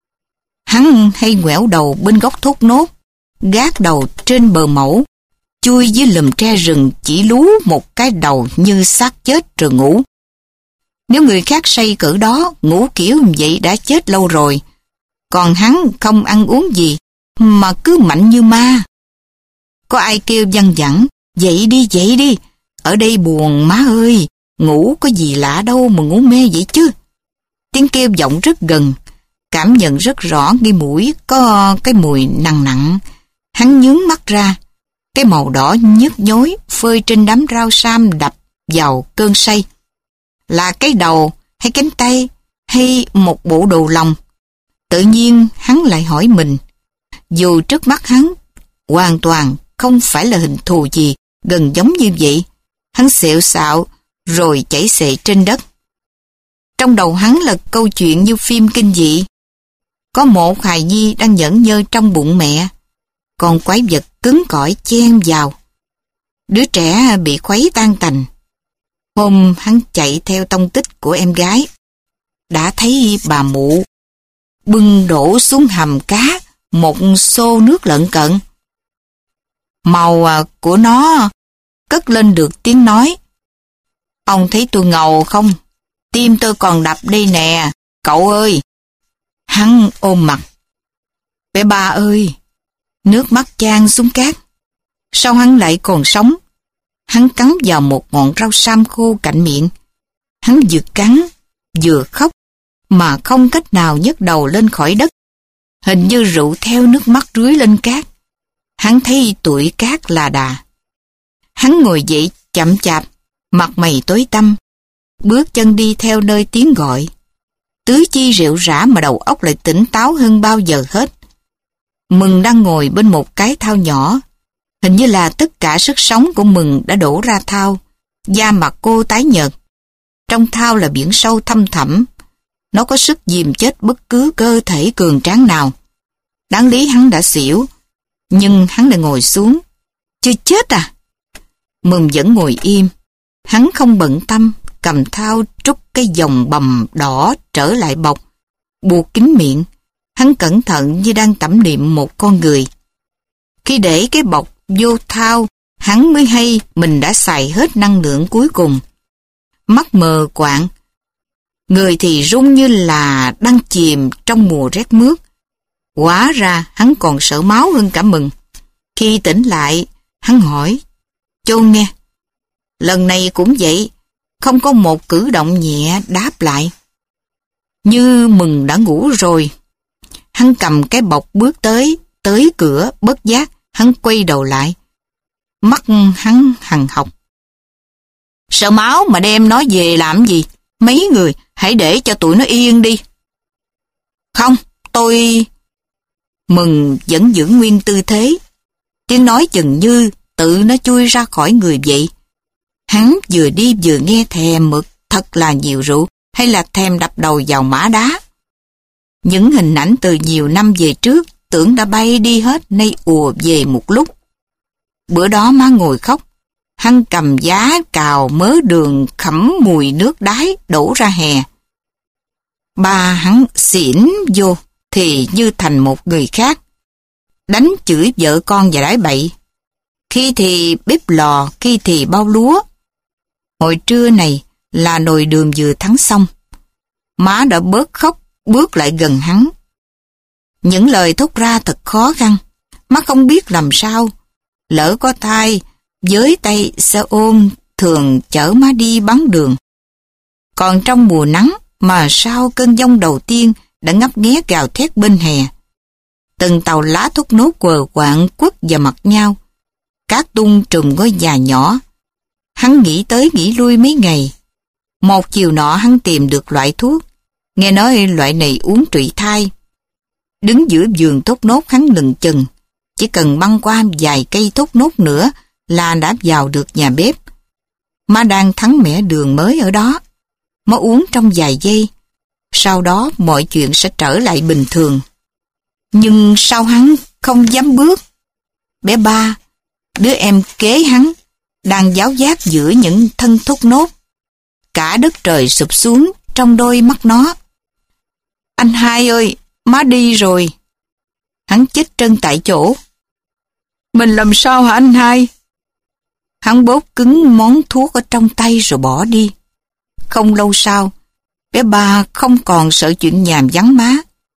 Hắn hay ngoẻo đầu bên góc thốt nốt, gác đầu trên bờ mẫu, chui dưới lùm tre rừng chỉ lú một cái đầu như xác chết rồi ngủ. Nếu người khác say cỡ đó, ngủ kiểu vậy đã chết lâu rồi. Còn hắn không ăn uống gì, mà cứ mạnh như ma. Có ai kêu văng vẳng, dậy đi, dậy đi, ở đây buồn má ơi, ngủ có gì lạ đâu mà ngủ mê vậy chứ. Tiếng kêu vọng rất gần, cảm nhận rất rõ ngay mũi có cái mùi nặng nặng. Hắn nhướng mắt ra, cái màu đỏ nhức nhối phơi trên đám rau sam đập vào cơn say. Là cái đầu hay cánh tay hay một bộ đồ lòng? Tự nhiên hắn lại hỏi mình, dù trước mắt hắn hoàn toàn không phải là hình thù gì gần giống như vậy. Hắn xẹo xạo rồi chảy xệ trên đất. Trong đầu hắn là câu chuyện như phim kinh dị. Có một hài nhi đang nhẫn nhơ trong bụng mẹ, còn quái vật cứng cỏi chen vào. Đứa trẻ bị khuấy tan tành. Hôm hắn chạy theo tông tích của em gái, đã thấy bà mụ bưng đổ xuống hầm cá một xô nước lợn cận. Màu của nó cất lên được tiếng nói. Ông thấy tôi ngầu không? Tim tôi còn đập đây nè, cậu ơi. Hắn ôm mặt. Bé ba ơi, nước mắt chan xuống cát. Sao hắn lại còn sống? Hắn cắn vào một ngọn rau sam khô cạnh miệng. Hắn vừa cắn, vừa khóc, mà không cách nào nhấc đầu lên khỏi đất. Hình như rượu theo nước mắt rưới lên cát. Hắn thấy tuổi cát là đà. Hắn ngồi dậy chậm chạp, mặt mày tối tăm, bước chân đi theo nơi tiếng gọi. Tứ chi rệu rã mà đầu óc lại tỉnh táo hơn bao giờ hết. Mừng đang ngồi bên một cái thao nhỏ. Hình như là tất cả sức sống của Mừng đã đổ ra thao. Da mặt cô tái nhợt. Trong thao là biển sâu thăm thẳm. Nó có sức dìm chết bất cứ cơ thể cường tráng nào. Đáng lý hắn đã xỉu, nhưng hắn lại ngồi xuống. Chưa chết à? Mừng vẫn ngồi im. Hắn không bận tâm, cầm thao trút cái dòng bầm đỏ trở lại bọc, buộc kín miệng. Hắn cẩn thận như đang tẩm niệm một con người. Khi để cái bọc vô thao, hắn mới hay mình đã xài hết năng lượng cuối cùng. Mắt mờ quạng, người thì run như là đang chìm trong mùa rét mướt. Hóa ra hắn còn sợ máu hơn cả Mừng. Khi tỉnh lại, hắn hỏi, Chôn nghe, lần này cũng vậy, không có một cử động nhẹ đáp lại. Như Mừng đã ngủ rồi. Hắn cầm cái bọc bước tới, tới cửa bất giác, hắn quay đầu lại. Mắt hắn hằn học. Sợ máu mà đem nó về làm gì? Mấy người, hãy để cho tụi nó yên đi. Không, tôi... Mừng vẫn giữ nguyên tư thế. Tiếng nói chừng như tự nó chui ra khỏi người vậy. Hắn vừa đi vừa nghe thèm mực thật là nhiều rượu, hay là thèm đập đầu vào mã đá. Những hình ảnh từ nhiều năm về trước tưởng đã bay đi hết, nay ùa về một lúc. Bữa đó má ngồi khóc. Hắn cầm giá cào mớ đường khẩm mùi nước đái đổ ra hè. Ba hắn xỉn vô thì như thành một người khác. đánh chửi vợ con và đái bậy. Khi thì bếp lò, khi thì bao lúa. Hồi trưa này là nồi đường vừa thắng xong. Má đã bớt khóc, bước lại gần hắn. Những lời thốt ra thật khó khăn. Má không biết làm sao. Lỡ có thai, với tay xe ôm thường chở má đi bán đường. Còn trong mùa nắng mà sao cơn giông đầu tiên đã ngấp nghé gào thét bên hè. Từng tàu lá thốt nốt quờ quạng quất vào mặt nhau. Cát tung trùm ngôi nhà nhỏ. Hắn nghĩ tới nghĩ lui mấy ngày. Một chiều nọ hắn tìm được loại thuốc. Nghe nói loại này uống trị thai. Đứng giữa vườn thốt nốt hắn lừng chừng. Chỉ cần băng qua vài cây thốt nốt nữa là đã vào được nhà bếp. Má đang thắng mẻ đường mới ở đó. Má uống trong vài giây. Sau đó mọi chuyện sẽ trở lại bình thường. Nhưng sao hắn không dám bước? Bé Ba, đứa em kế hắn, đang giáo giác giữa những thân thốt nốt. Cả đất trời sụp xuống trong đôi mắt nó. Anh hai ơi, má đi rồi. Hắn chết chân tại chỗ. Mình làm sao hả anh hai? Hắn bóp cứng món thuốc ở trong tay rồi bỏ đi. Không lâu sau, bé Ba không còn sợ chuyện nhàm vắng má.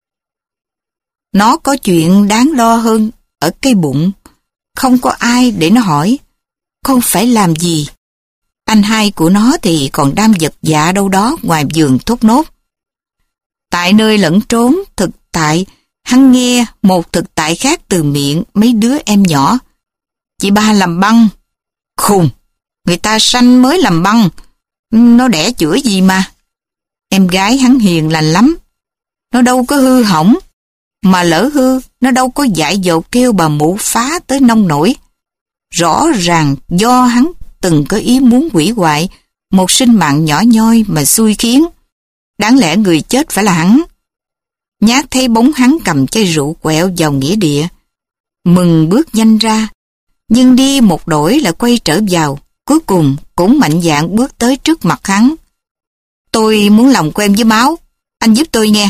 Nó có chuyện đáng lo hơn ở cái bụng. Không có ai để nó hỏi con phải làm gì. Anh hai của nó thì còn đang vật dạ đâu đó ngoài vườn thốt nốt. Tại nơi lẫn trốn thực tại, hắn nghe một thực tại khác từ miệng mấy đứa em nhỏ. Chị Ba làm băng. Khùng, người ta sanh mới làm băng. Nó đẻ chữa gì mà. Em gái hắn hiền lành lắm. Nó đâu có hư hỏng. Mà lỡ hư, nó đâu có dại dột kêu bà mụ phá tới nông nổi. Rõ ràng do hắn từng có ý muốn hủy hoại một sinh mạng nhỏ nhoi mà xui khiến. Đáng lẽ người chết phải là hắn. Nhát thấy bóng hắn cầm chai rượu quẹo vào nghĩa địa. Mừng bước nhanh ra, nhưng đi một đổi lại quay trở vào. Cuối cùng cũng mạnh dạn bước tới trước mặt hắn. Tôi muốn làm quen với Máu, anh giúp tôi nghe.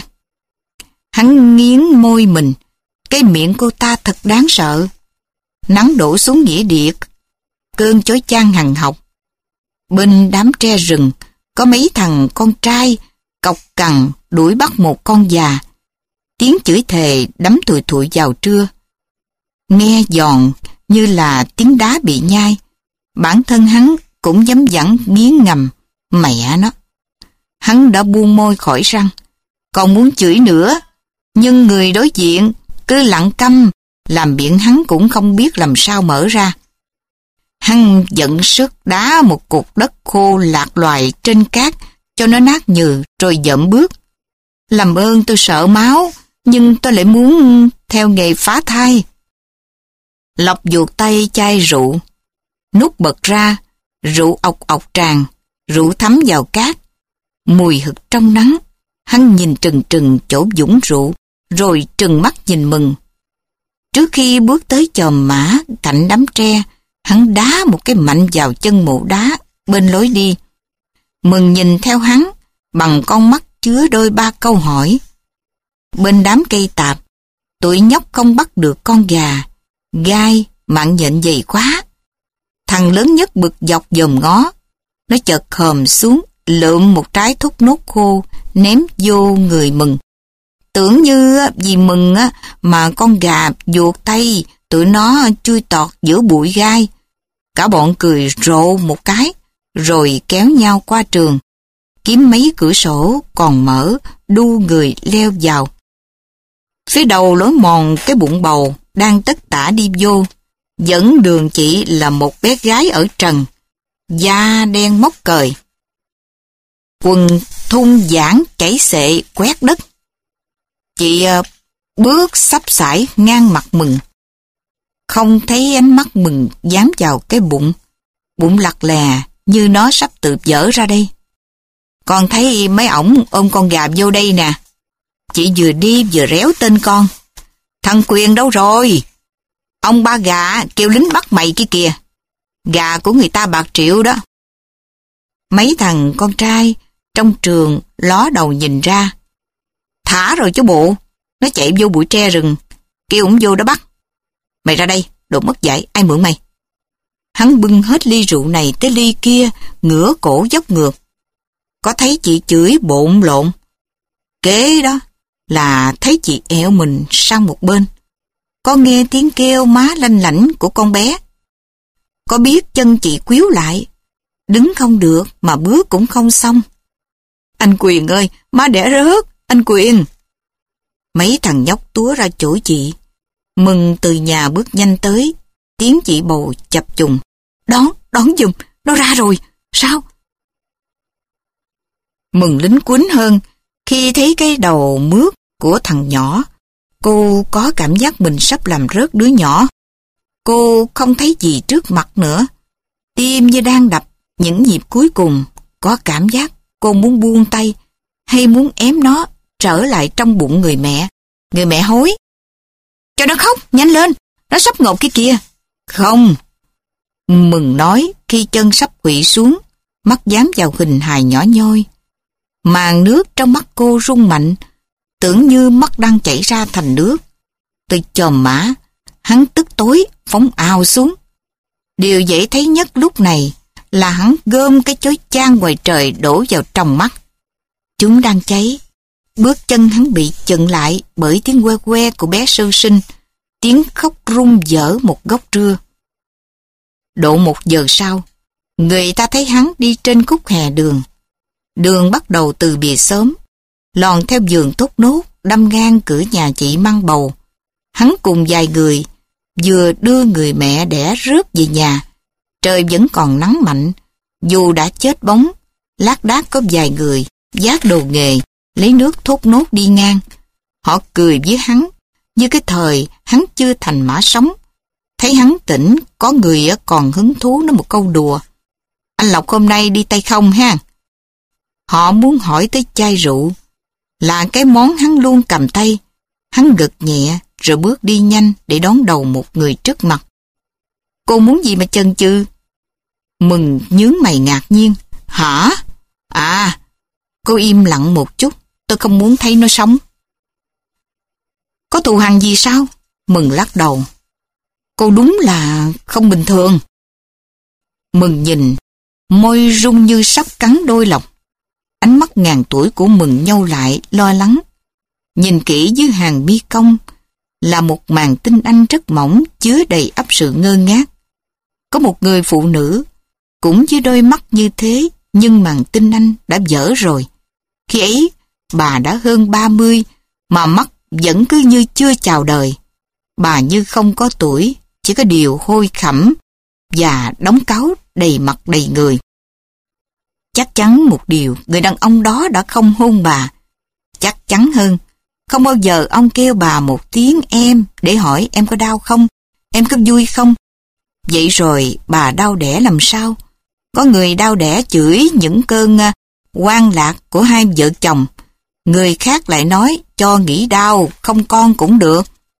Hắn nghiến môi mình, cái miệng cô ta thật đáng sợ. Nắng đổ xuống nghĩa địa, cơn chói chang hằn học. Bên đám tre rừng, có mấy thằng con trai cọc cằn đuổi bắt một con già. Tiếng chửi thề đấm thùi thụi vào trưa. Nghe giòn như là tiếng đá bị nhai. Bản thân hắn cũng dám dẳng nghiến ngầm. Mẹ nó! Hắn đã buông môi khỏi răng. Còn muốn chửi nữa. Nhưng người đối diện cứ lặng câm, làm miệng hắn cũng không biết làm sao mở ra. Hắn giận sức đá một cục đất khô lạc loài trên cát cho nó nát nhừ rồi dậm bước. Làm ơn tôi sợ máu, nhưng tôi lại muốn theo nghề phá thai. Lộc vuột tay chai rượu, nút bật ra, rượu ọc ọc tràn, rượu thấm vào cát. Mùi hực trong nắng, hắn nhìn trừng trừng chỗ vũng rượu, rồi trừng mắt nhìn Mừng. Trước khi bước tới chòm mã cạnh đám tre, hắn đá một cái mạnh vào chân mộ đá bên lối đi. Mừng nhìn theo hắn bằng con mắt chứa đôi ba câu hỏi. Bên đám cây tạp, tụi nhóc không bắt được con gà, gai, mạng nhện dày quá. Thằng lớn nhất bực dọc dòm ngó. Nó chợt khòm xuống, lượm một trái thốt nốt khô, ném vô người Mừng. Tưởng như vì Mừng mà con gà vuột tay, tụi nó chui tọt giữa bụi gai. Cả bọn cười rộ một cái, rồi kéo nhau qua trường. Kiếm mấy cửa sổ còn mở, đu người leo vào. Phía đầu lối mòn cái bụng bầu đang tất tả đi vô. Dẫn đường chị là một bé gái ở trần, da đen mốc cời. Quần thun giãn chảy xệ quét đất. Chị uh, bước sắp sải ngang mặt Mừng. Không thấy ánh mắt Mừng dán vào cái bụng. Bụng lặt lè như nó sắp tự vỡ ra đây. Con thấy mấy ổng ôm con gà vô đây nè. Chị vừa đi vừa réo tên con. Thằng Quyền đâu rồi? Ông ba gà kêu lính bắt mày kia kìa. Gà của người ta bạc triệu đó. Mấy thằng con trai trong trường ló đầu nhìn ra. Thả rồi chứ bộ. Nó chạy vô bụi tre rừng. Kêu ổng vô đó bắt. Mày ra đây, đồ mất dạy, ai mượn mày? Hắn bưng hết ly rượu này tới ly kia, ngửa cổ dốc ngược. Có thấy chị chửi bộn lộn. Kế đó là thấy chị eo mình sang một bên. Có nghe tiếng kêu má lanh lảnh của con bé. Có biết chân chị quýu lại, đứng không được mà bước cũng không xong. Anh Quyền ơi, má đẻ rớt, anh Quyền. Mấy thằng nhóc túa ra chỗ chị. Mừng từ nhà bước nhanh tới, tiếng chị bầu chập trùng. Đón, đón giùm, nó ra rồi, sao? Mừng lính quýnh hơn, khi thấy cái đầu mướt của thằng nhỏ, cô có cảm giác mình sắp làm rớt đứa nhỏ. Cô không thấy gì trước mặt nữa. Tim như đang đập những nhịp cuối cùng, có cảm giác cô muốn buông tay hay muốn ém nó trở lại trong bụng người mẹ. Người mẹ hối. Cho nó khóc, nhanh lên, nó sắp ngột kia kìa. Không. Mừng nói khi chân sắp quỵ xuống, mắt dám vào hình hài nhỏ nhoi. Màn nước trong mắt cô rung mạnh, tưởng như mắt đang chảy ra thành nước. Tôi chồm mã, hắn tức tối phóng ào xuống. Điều dễ thấy nhất lúc này là hắn gom cái chối chan ngoài trời đổ vào trong mắt. Chúng đang cháy. Bước chân hắn bị chặn lại bởi tiếng que que của bé sơ sinh, tiếng khóc rung rỡ một góc trưa. Độ một giờ sau, người ta thấy hắn đi trên khúc hè đường. Đường bắt đầu từ bìa xóm, lòn theo vườn thốt nốt, đâm ngang cửa nhà chị mang bầu. Hắn cùng vài người vừa đưa người mẹ đẻ rước về nhà. Trời vẫn còn nắng mạnh, dù đã chết bóng, lác đác có vài người vác đồ nghề lấy nước thốt nốt đi ngang. Họ cười với hắn như cái thời hắn chưa thành mã sống. Thấy hắn tỉnh, có người còn hứng thú nói một câu đùa. Anh Lộc hôm nay đi tay không ha? Họ muốn hỏi tới chai rượu, là cái món hắn luôn cầm tay. Hắn gật nhẹ rồi bước đi nhanh để đón đầu một người trước mặt. Cô muốn gì mà chần chừ? Mừng nhướng mày ngạc nhiên. Hả? À, cô im lặng một chút, tôi không muốn thấy nó sống. Có thù hằn gì sao? Mừng lắc đầu. Cô đúng là không bình thường. Mừng nhìn, môi rung như sắp cắn đôi lòng. Ánh mắt ngàn tuổi của Mừng nhâu lại, lo lắng. Nhìn kỹ dưới hàng mi cong là một màn tinh anh rất mỏng chứa đầy ắp sự ngơ ngác. Có một người phụ nữ cũng với đôi mắt như thế, nhưng màn tinh anh đã vỡ rồi. Khi ấy bà đã hơn ba mươi mà mắt vẫn cứ như chưa chào đời. Bà như không có tuổi, chỉ có điều hôi khẩm và đóng cáu đầy mặt đầy người. Chắc chắn một điều, người đàn ông đó đã không hôn bà. Chắc chắn hơn, không bao giờ ông kêu bà một tiếng em để hỏi em có đau không, em có vui không. Vậy rồi bà đau đẻ làm sao? Có người đau đẻ chửi những cơn uh, oan lạc của hai vợ chồng. Người khác lại nói cho nghỉ đau, không con cũng được.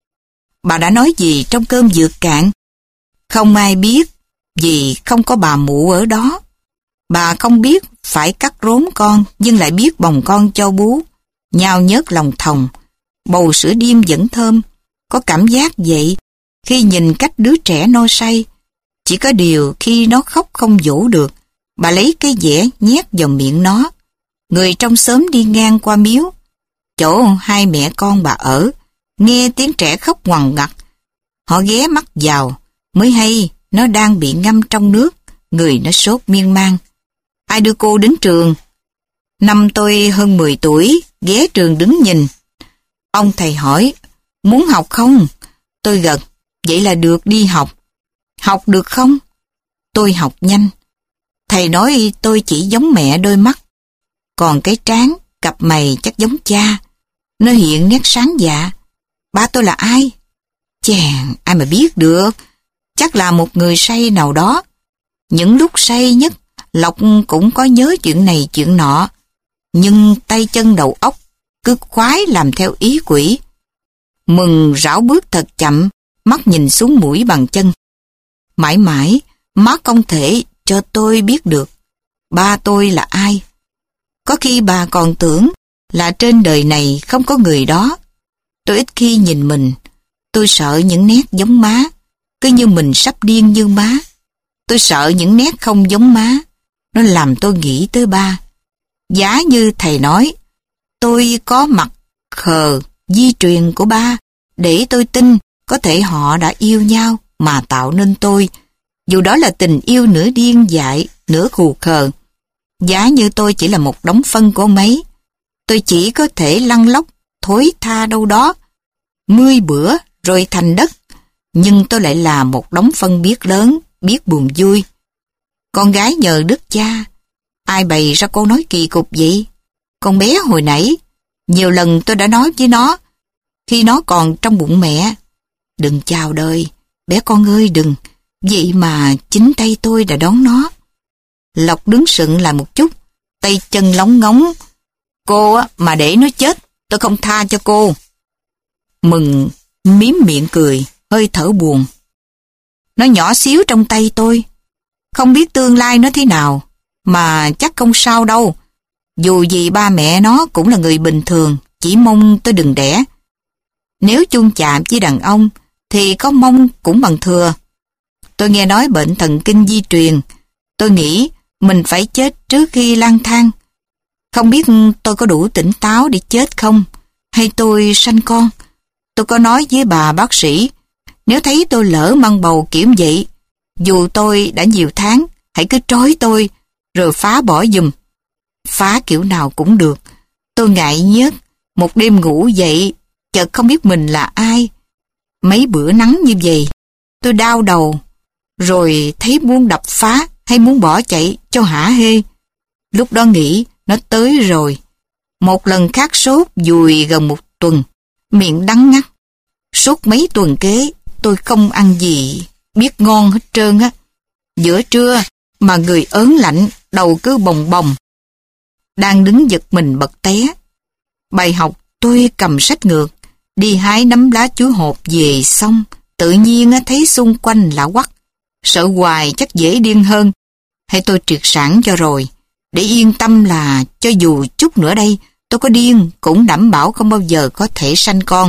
Bà đã nói gì trong cơm vượt cạn? Không ai biết, vì không có bà mụ ở đó. Bà không biết phải cắt rốn con, nhưng lại biết bồng con cho bú. Nhao nhớt lòng thòng, bầu sữa điêm vẫn thơm. Có cảm giác vậy khi nhìn cách đứa trẻ no say. Chỉ có điều khi nó khóc không dỗ được, bà lấy cái dẻ nhét vào miệng nó. Người trong xóm đi ngang qua miếu, chỗ hai mẹ con bà ở, nghe tiếng trẻ khóc ngoằn ngặt. Họ ghé mắt vào, mới hay nó đang bị ngâm trong nước, người nó sốt miên man. Ai đưa cô đến trường? Năm tôi hơn mười tuổi, ghé trường đứng nhìn. Ông thầy hỏi, muốn học không? Tôi gật, vậy là được đi học. Học được không? Tôi học nhanh. Thầy nói tôi chỉ giống mẹ đôi mắt. Còn cái trán, cặp mày chắc giống cha. Nó hiện nét sáng dạ. Ba tôi là ai? Chàng, ai mà biết được. Chắc là một người say nào đó. Những lúc say nhất, Lộc cũng có nhớ chuyện này chuyện nọ. Nhưng tay chân đầu óc cứ khoái làm theo ý quỷ. Mừng rảo bước thật chậm, mắt nhìn xuống mũi bằng chân. Mãi mãi, má không thể cho tôi biết được ba tôi là ai. Có khi bà còn tưởng là trên đời này không có người đó. Tôi ít khi nhìn mình, tôi sợ những nét giống má, cứ như mình sắp điên như má. Tôi sợ những nét không giống má, nó làm tôi nghĩ tới ba. Giá như thầy nói, tôi có mặt khờ di truyền của ba, để tôi tin có thể họ đã yêu nhau mà tạo nên tôi, dù đó là tình yêu nửa điên dại, nửa khù khờ. Giá như tôi chỉ là một đống phân của ông ấy, tôi chỉ có thể lăn lóc, thối tha đâu đó, mươi bữa rồi thành đất, nhưng tôi lại là một đống phân biết lớn, biết buồn vui. Con gái nhờ đức cha, ai bày ra câu nói kỳ cục vậy? Con bé hồi nãy, nhiều lần tôi đã nói với nó, khi nó còn trong bụng mẹ, đừng chào đời, bé con ơi đừng, vậy mà chính tay tôi đã đón nó. Lộc đứng sững lại một chút, tay chân lóng ngóng. Cô á, mà để nó chết, tôi không tha cho cô. Mừng mím miệng cười, hơi thở buồn. Nó nhỏ xíu trong tay tôi, không biết tương lai nó thế nào, mà chắc không sao đâu. Dù gì ba mẹ nó cũng là người bình thường, chỉ mong tôi đừng đẻ. Nếu chung chạm với đàn ông, thì có mong cũng bằng thừa. Tôi nghe nói bệnh thần kinh di truyền, tôi nghĩ mình phải chết trước khi lang thang. Không biết tôi có đủ tỉnh táo để chết không, hay tôi sanh con. Tôi có nói với bà bác sĩ, nếu thấy tôi lỡ mang bầu kiểu vậy, dù tôi đã nhiều tháng, hãy cứ trói tôi, rồi phá bỏ giùm. Phá kiểu nào cũng được. Tôi ngại nhất, một đêm ngủ dậy, chợt không biết mình là ai. Mấy bữa nắng như vậy, tôi đau đầu, rồi thấy muốn đập phá hay muốn bỏ chạy cho hả hê. Lúc đó nghĩ nó tới rồi. Một lần khát sốt dùi gần một tuần, miệng đắng ngắt. Suốt mấy tuần kế, tôi không ăn gì biết ngon hết trơn á. Giữa trưa mà người ớn lạnh, đầu cứ bồng bồng. Đang đứng giật mình bật té. Bài học tôi cầm sách ngược, đi hái nắm lá chuối hột về xong, tự nhiên thấy xung quanh lạ quắc. Sợ hoài chắc dễ điên hơn. Hay tôi triệt sản cho rồi, để yên tâm là cho dù chút nữa đây tôi có điên cũng đảm bảo không bao giờ có thể sanh con.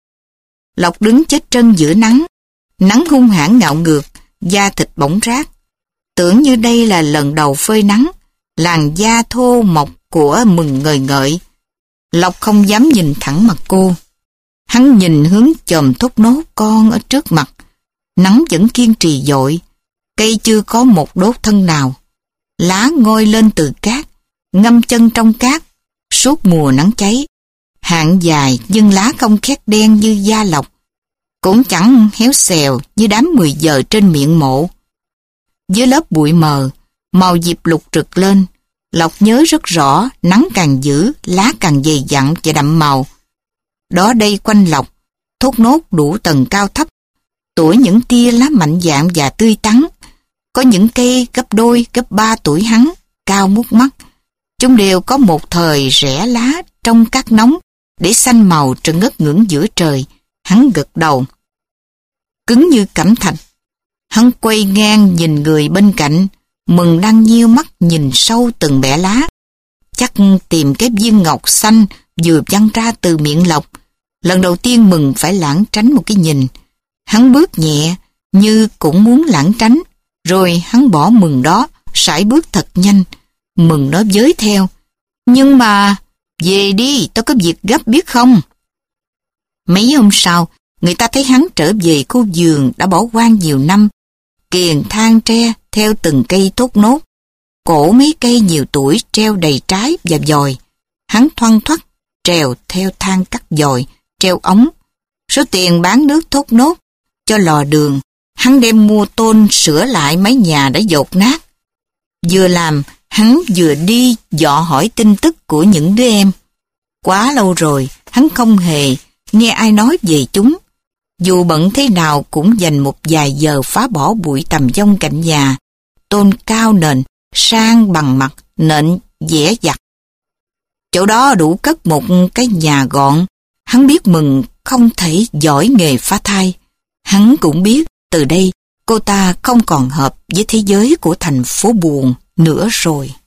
Lộc đứng chết trân giữa nắng. Nắng hung hãn ngạo ngược, da thịt bỏng rát. Tưởng như đây là lần đầu phơi nắng, làn da thô mộc của Mừng ngời ngợi. Lộc không dám nhìn thẳng mặt cô. Hắn nhìn hướng chòm thốt nốt con ở trước mặt. Nắng vẫn kiên trì dội, cây chưa có một đốt thân nào. Lá ngoi lên từ cát, ngâm chân trong cát, suốt mùa nắng cháy. Hạn dài nhưng lá không khét đen như da Lộc, cũng chẳng héo xèo như đám mười giờ trên miệng mộ. Dưới lớp bụi mờ, màu diệp lục rực lên. Lộc nhớ rất rõ, nắng càng dữ, lá càng dày dặn và đậm màu. Đó đây quanh Lộc, thốt nốt đủ tầng cao thấp, tuổi những tia lá mạnh dạn và tươi tắn. Có những cây gấp đôi, gấp ba tuổi hắn, cao mút mắt. Chúng đều có một thời rẽ lá trong cát nóng, để xanh màu trợn ngất ngưỡng giữa trời. Hắn gật đầu, cứng như cẩm thạch. Hắn quay ngang nhìn người bên cạnh, Mừng đang nhíu mắt nhìn sâu từng bẻ lá. Chắc tìm cái viên ngọc xanh vừa văng ra từ miệng Lộc. Lần đầu tiên Mừng phải lảng tránh một cái nhìn. Hắn bước nhẹ như cũng muốn lảng tránh, rồi hắn bỏ Mừng đó, sải bước thật nhanh. Mừng nó với theo, nhưng mà về đi, tôi có việc gấp biết không? Mấy hôm sau, người ta thấy hắn trở về khu vườn đã bỏ hoang nhiều năm, kiềng thang tre theo từng cây thốt nốt. Cổ mấy cây nhiều tuổi treo đầy trái và dòi. Hắn thoăn thoắt trèo theo thang cắt dòi, treo ống. Số tiền bán nước thốt nốt cho lò đường, hắn đem mua tôn sửa lại mấy nhà đã dột nát. Vừa làm, hắn vừa đi dò hỏi tin tức của những đứa em. Quá lâu rồi, hắn không hề nghe ai nói về chúng. Dù bận thế nào cũng dành một vài giờ phá bỏ bụi tầm dông cạnh nhà. Tôn cao nền, sang bằng mặt, nện dẻ dặt. Chỗ đó đủ cất một cái nhà gọn. Hắn biết Mừng không thể giỏi nghề phá thai. Hắn cũng biết từ đây cô ta không còn hợp với thế giới của thành phố buồn nữa rồi.